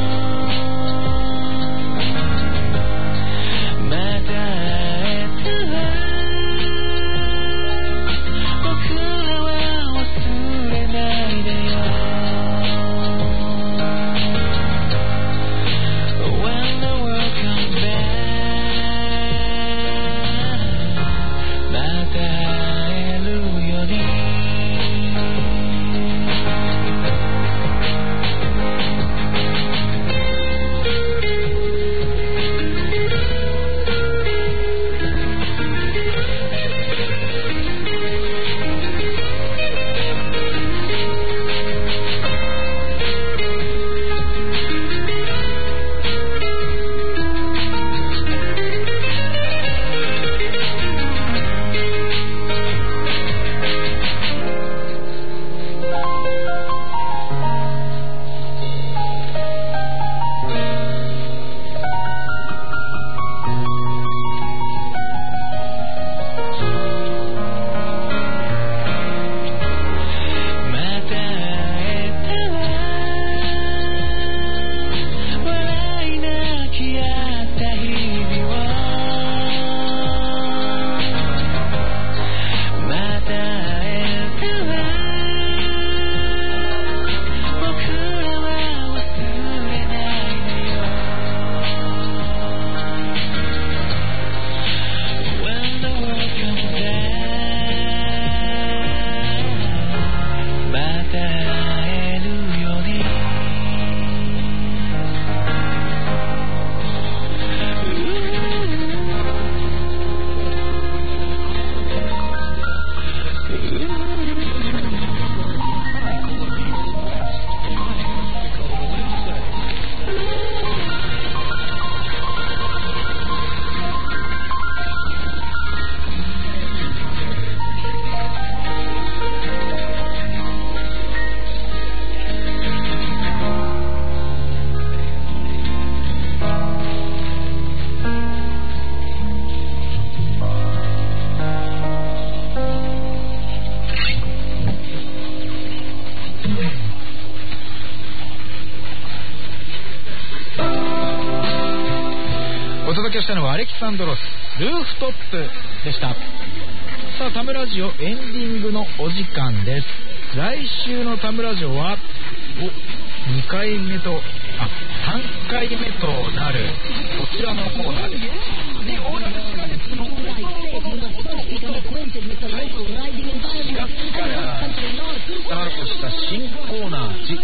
お届けしたのはアレキサンドロスルーフトップでした。さあタムラジオエンディングのお時間です。来週のタムラジオはおにかいめとあさんかいめとなるこちらのコーナーです。しがつ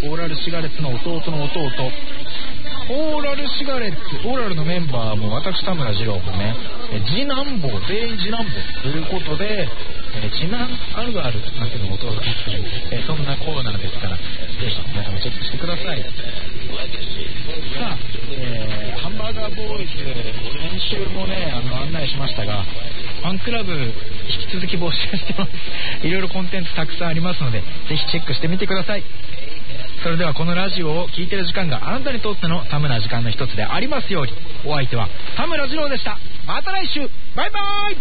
オーラルシガレッツの弟の弟、オーラルシガレッツ、オーラルのメンバーも私田村二郎もね、次男坊、全員次男坊ということで、えー、次男あるあるなんていうのも音が入ってる、えー、そんなコーナーですから、ぜひ皆さんチェックしてください。さあ、えー、ハンバーガーボーイズ練習もね、あの案内しましたが、ファンクラブ引き続き募集してます。いろいろコンテンツたくさんありますので、ぜひチェックしてみてください。それではこのラジオを聴いてる時間があなたにとっての田村時間の一つでありますように。お相手は田村二郎でした。また来週、バイバイ。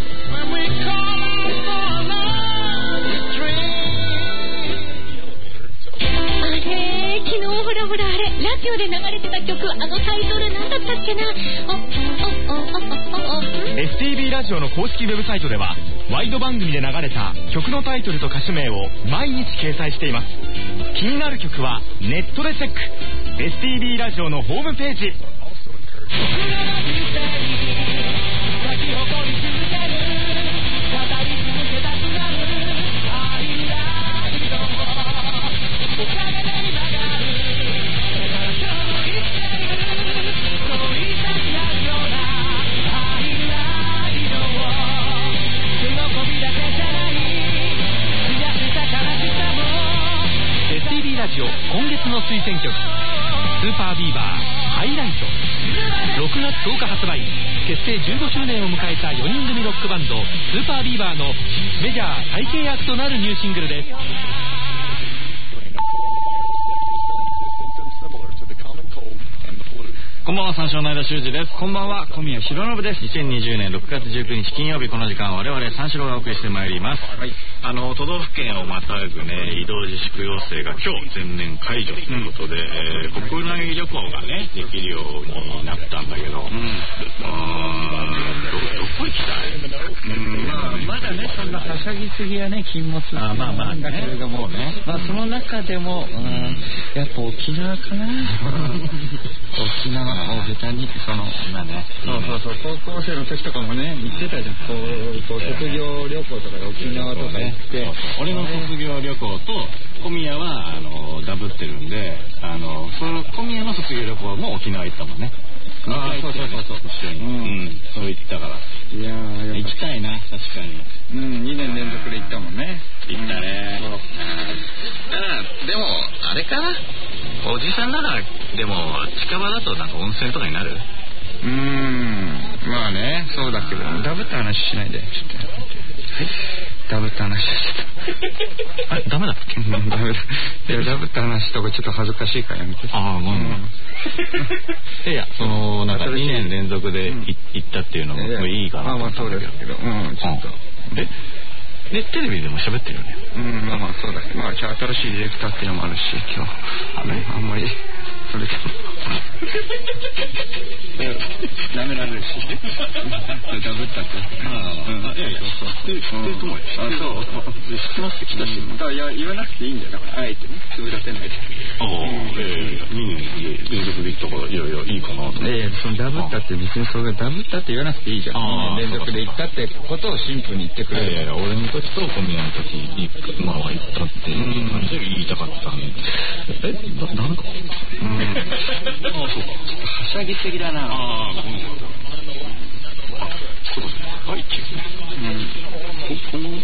昨日ほらほらあれラジオで流れてた曲、あのタイトル何だったっけな。おおおおおおエスティービー ラジオの公式ウェブサイトではワイド番組で流れた曲のタイトルと歌手名を毎日掲載しています。気になる曲はネットでチェック。 エスティービー ラジオのホームページ。ラジオ今月の推薦曲、スーパービーバーハイライト。ろくがつとおか発売、結成じゅうごしゅうねんを迎えたよにん組ロックバンドスーパービーバーのメジャー再契約となるニューシングルです。こんばんは、三四郎の間修二です。 こんばんは、小宮浩信です。 にせんにじゅうねんろくがつじゅうくにち金曜日、この時間は我々三四郎がお送りしてまいります。はい、あの都道府県をまたぐね移動自粛要請が今日全面解除ということで、うんえー、国内旅行がねできるようになったんだけど、うん、うーん ど, どこ行きたい？うん、 まあ、まだねそんなはしゃぎすぎはね禁物なんだけれども、ねねまあ、その中でも、うん、やっぱ沖縄かな。沖縄をベタにその今ねそうそうそう高校生の時とかもね行ってたじゃん。こうこう卒業旅行とかで沖縄とか行って、ね、 俺の卒業旅行と小宮はあのダブってるんで、あのその小宮の卒業旅行も沖縄行ったもんね。ああそうそうそうそう一緒に、うん、そう言ってたから。いやー行きたいな確かに。 うんにねん連続で行ったもんね。 行ったね。だからでもあれかな、おじさんならでも近場だとなんか温泉とかになる。 うーんまあねそうだけどダブった話しないでちょっと。はいダブった話しちゃった。 あダメだっけ？ ダメだ。いやダブった話とかちょっと恥ずかしいからやめて。 ああごめん。うん、いやそのなんかにねん連続で行ったっていうのもいいかな。 まあまあそうですけど、うんちょっと。 えでテレビでも喋ってるよね。 うんまあまあそうだけど、まあ新しいディレクターっていうのもあるし今日あのあんまりそれでもダメなんですしダブったってああうんいやいやそうそう知ってると思うよ。あそう知ってます来たしだから言わなくていいんだよ。だからあえてねつぶらせないで。 ああええにねん連続で行ったからいやいやいいかなと思って。 ええそのダブったって別にそれダブったって言わなくていいじゃん。連続で行ったってことをシンプルに言ってくれる。 いやいや俺の時と小宮の時まあ行ったって言いたかったんで。えだなんかうんああそうかはしゃぎすぎだな。 ああごめん。あそうですねはいうん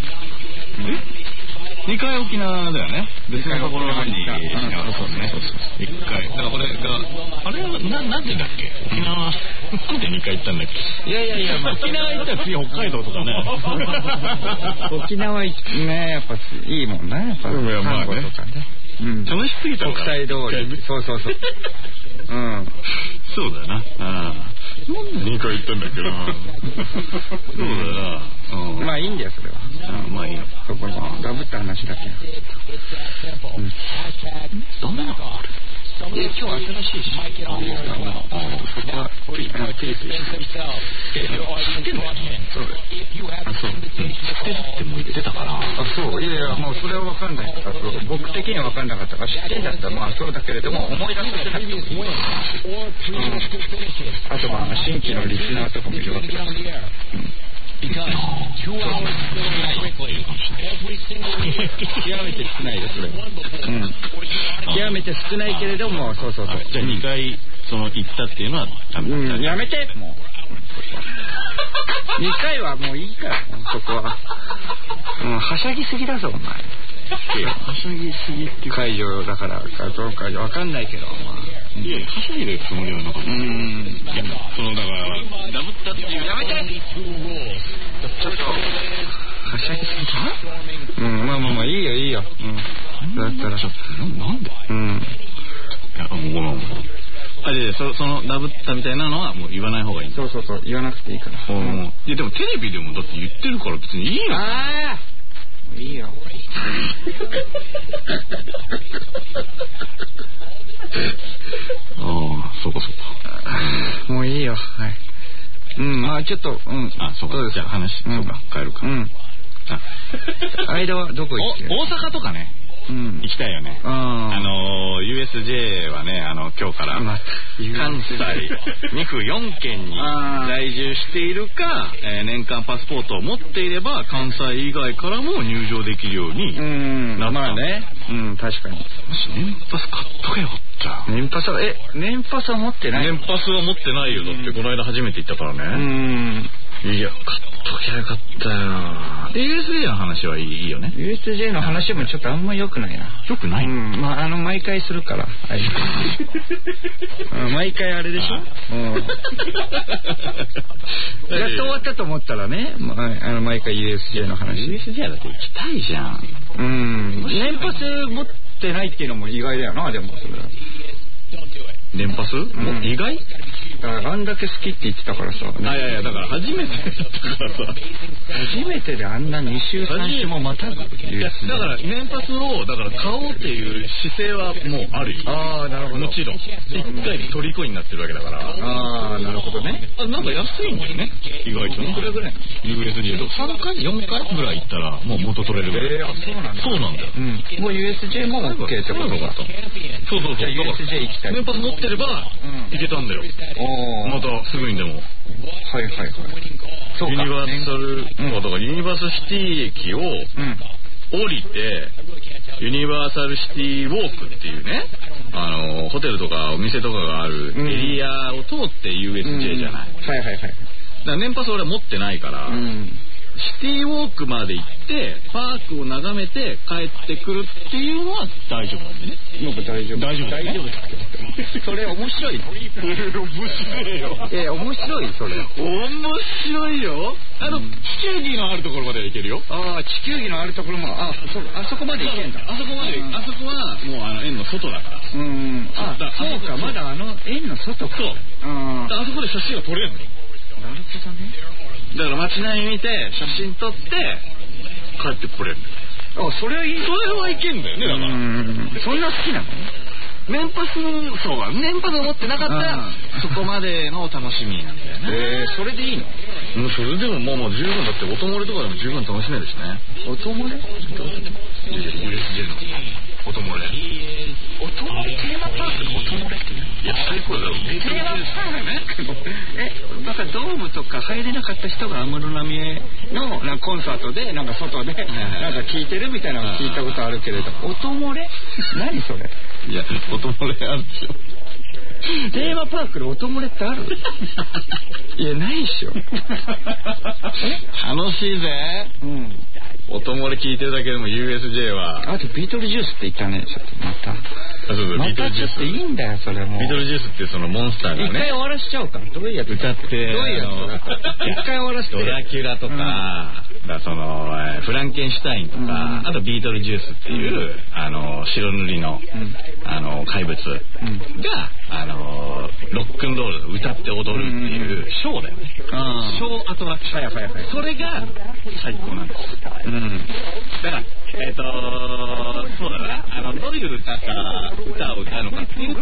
えにかい沖縄だよね。別のところにしなかったね。いっかいだからこれがあれななんでだっけ沖縄なんでにかい行ったんだっけ。 いやいやいや、まあ、 沖縄行ったら次北海道とかね沖縄ねやっぱいいもんねやっぱまあねうん、楽しすぎた国際通りそうそうそううんそうだよな。ああなんでにかい行ったんだっけなそうだよな、うん、 まあいいんだよそれは。 あまあいいのそこのダブった話だけ、うん、 ダメなのこれ。 え今日新しいしああそこはテレビ知ってるのそうあそう知ってるっても言ってたからあそういやいやもうそれは分かんないから僕的には分かんなかったから知ってんだったらまあそうだけれども思い出させなくてもいい、うん、あとまあ新規のリスナーとかもいるわけだから、うんるかもしれない極めて少ないよそれ。うん極めて少ないけれども、そうそうそう。 じゃあにかいその行ったっていうのはダメだ、 うん、やめてもうにかいはもういいからそこは。うん、はしゃぎすぎだぞお前。はしゃぎすぎって会場だからかどうかわかんないけど、まあ、 いやはしゃいでるつもりはなかった。うん、いやそのだからダブったっていう。 やめてちょっとはしゃぎすぎた。うん、まあまあまあいいよいいよ。うん、だったらちょっとなんで。 うん。 いやもうもうあれで そ, そのダブったみたいなのはもう言わない方がいい。 そうそうそう言わなくていいから。 うん、いやでもテレビでもだって言ってるから別にいいの。 ああいいよ。 ああそうかそうか。 もういいよ。はい。うんまあちょっとうんあそうか。じゃあ話、うん、そうか帰るか。うん。あ間はどこ行って。大阪とかね。うん、行きたいよね。あの ユーエスジェー はねあの今日から関西に府よん県に在住しているか、えー、年間パスポートを持っていれば関西以外からも入場できるようになった。 まあね。うん確かに。 年パス買っとけよって年パスはえ年パスは持ってない。 年パスは持ってないよ。だってこの間初めて行ったからね。うんいや買っときゃよかったよ。 ユーエスジェー の話はいいよね。 ユーエスジェー の話もちょっとあんま良くないな。 良くない、うん、 まああの毎回するから毎回あれでしょ。うん、やっと終わったと思ったらね、まあ、あの毎回 ユーエスジェー の話。 ユーエスジェー だって行きたいじゃん。 うん年パス持ってないっていうのも意外だよな。でもそれ年パス、うん、意外だからあんだけ好きって言ってたからさ。 あいやいやだから初めてだったからさ。 初めてであんなに週さん週もまたぐ。だから年パスをだから買おうっていう姿勢はもうあるよ。 ああなるほど。 もちろん一回で虜になってるわけだから。 ああなるほどね。 あなんか安いんだよね意外と。いくらぐらい ユーエスジェー とさんかいよんかいぐらい行ったらもう元取れるぐらい。 えー、あそうなんだ。 そうなんだよ、うん、 もう ユーエスジェー も OK ってことが。 そうそうそう。 ユーエスジェー 行きたい。 年パス持ってれば行けたんだよ、うん、またすぐにでも。 はいはいはい。 そうかユニバーサル、うん、だからユニバーサルシティ駅を降りて、うん、ユニバーサルシティウォークっていうねあのホテルとかお店とかがあるエリアを通って ユーエスジェー じゃない、うん、 はいはいはい。だから年パス俺は持ってないから、うんシティウォークまで行ってパークを眺めて帰ってくるっていうのは大丈夫なんでね。 なんか大丈夫大丈夫だ、ね、 大丈夫ってそれ面白い。 面白いよ。 え面白いそれ。 面白いよ。あの、うん、地球儀のあるところまで行けるよ。 ああ地球儀のあるところもあそあそこまで行けんだ。 あそこまで、うん、あそこはもうあの円の外だから。 うんあそうかまだあの円の外か。 そうああそこで写真が撮れるの。 なるほどね。 だから街並み見て写真撮って帰ってこれる。 あそれはいい。 それはいけんだよね。だからうんそんな好きなの。 年パスそうは年パスを持ってなかったらそこまでの楽しみなんだよね。 えー、それでいいの。 うんそれでもまあまあ十分だって音漏れとかでも十分楽しめるしね。 音漏れ？ ユーエスジェー の音漏れ。 音漏れテーマパークの音漏れっていや最高だろ。 テーマパークのえだからドームとか入れなかった人が安室奈美恵のなんかコンサートでなんか外でなんか聞いてるみたいなの聞いたことあるけれど音漏れ何それ。 いや音漏れあるでしょ。 テーマパークで音漏れってあるいやないっしょ楽しいぜ、うん、音漏れ聞いてるだけでも ユーエスジェー はあとビートルジュースって言ったね。ちょっとまたあそうそうまたちょっといいんだよそれも。 ビートルジュースってそのモンスターがね一回終わらしちゃおうか。どういうやつ歌ってどういうやつ一回終わらせてドラキュラとか、うん、だそのフランケンシュタインとか、うん、あとビートルジュースっていう、うん、あの白塗りの、うん、あの怪物が、うん、あのロックンロール歌って踊るっていうショーだよね、うん、ショーアトラクション、はいはいはい、それが最高なんです、うん、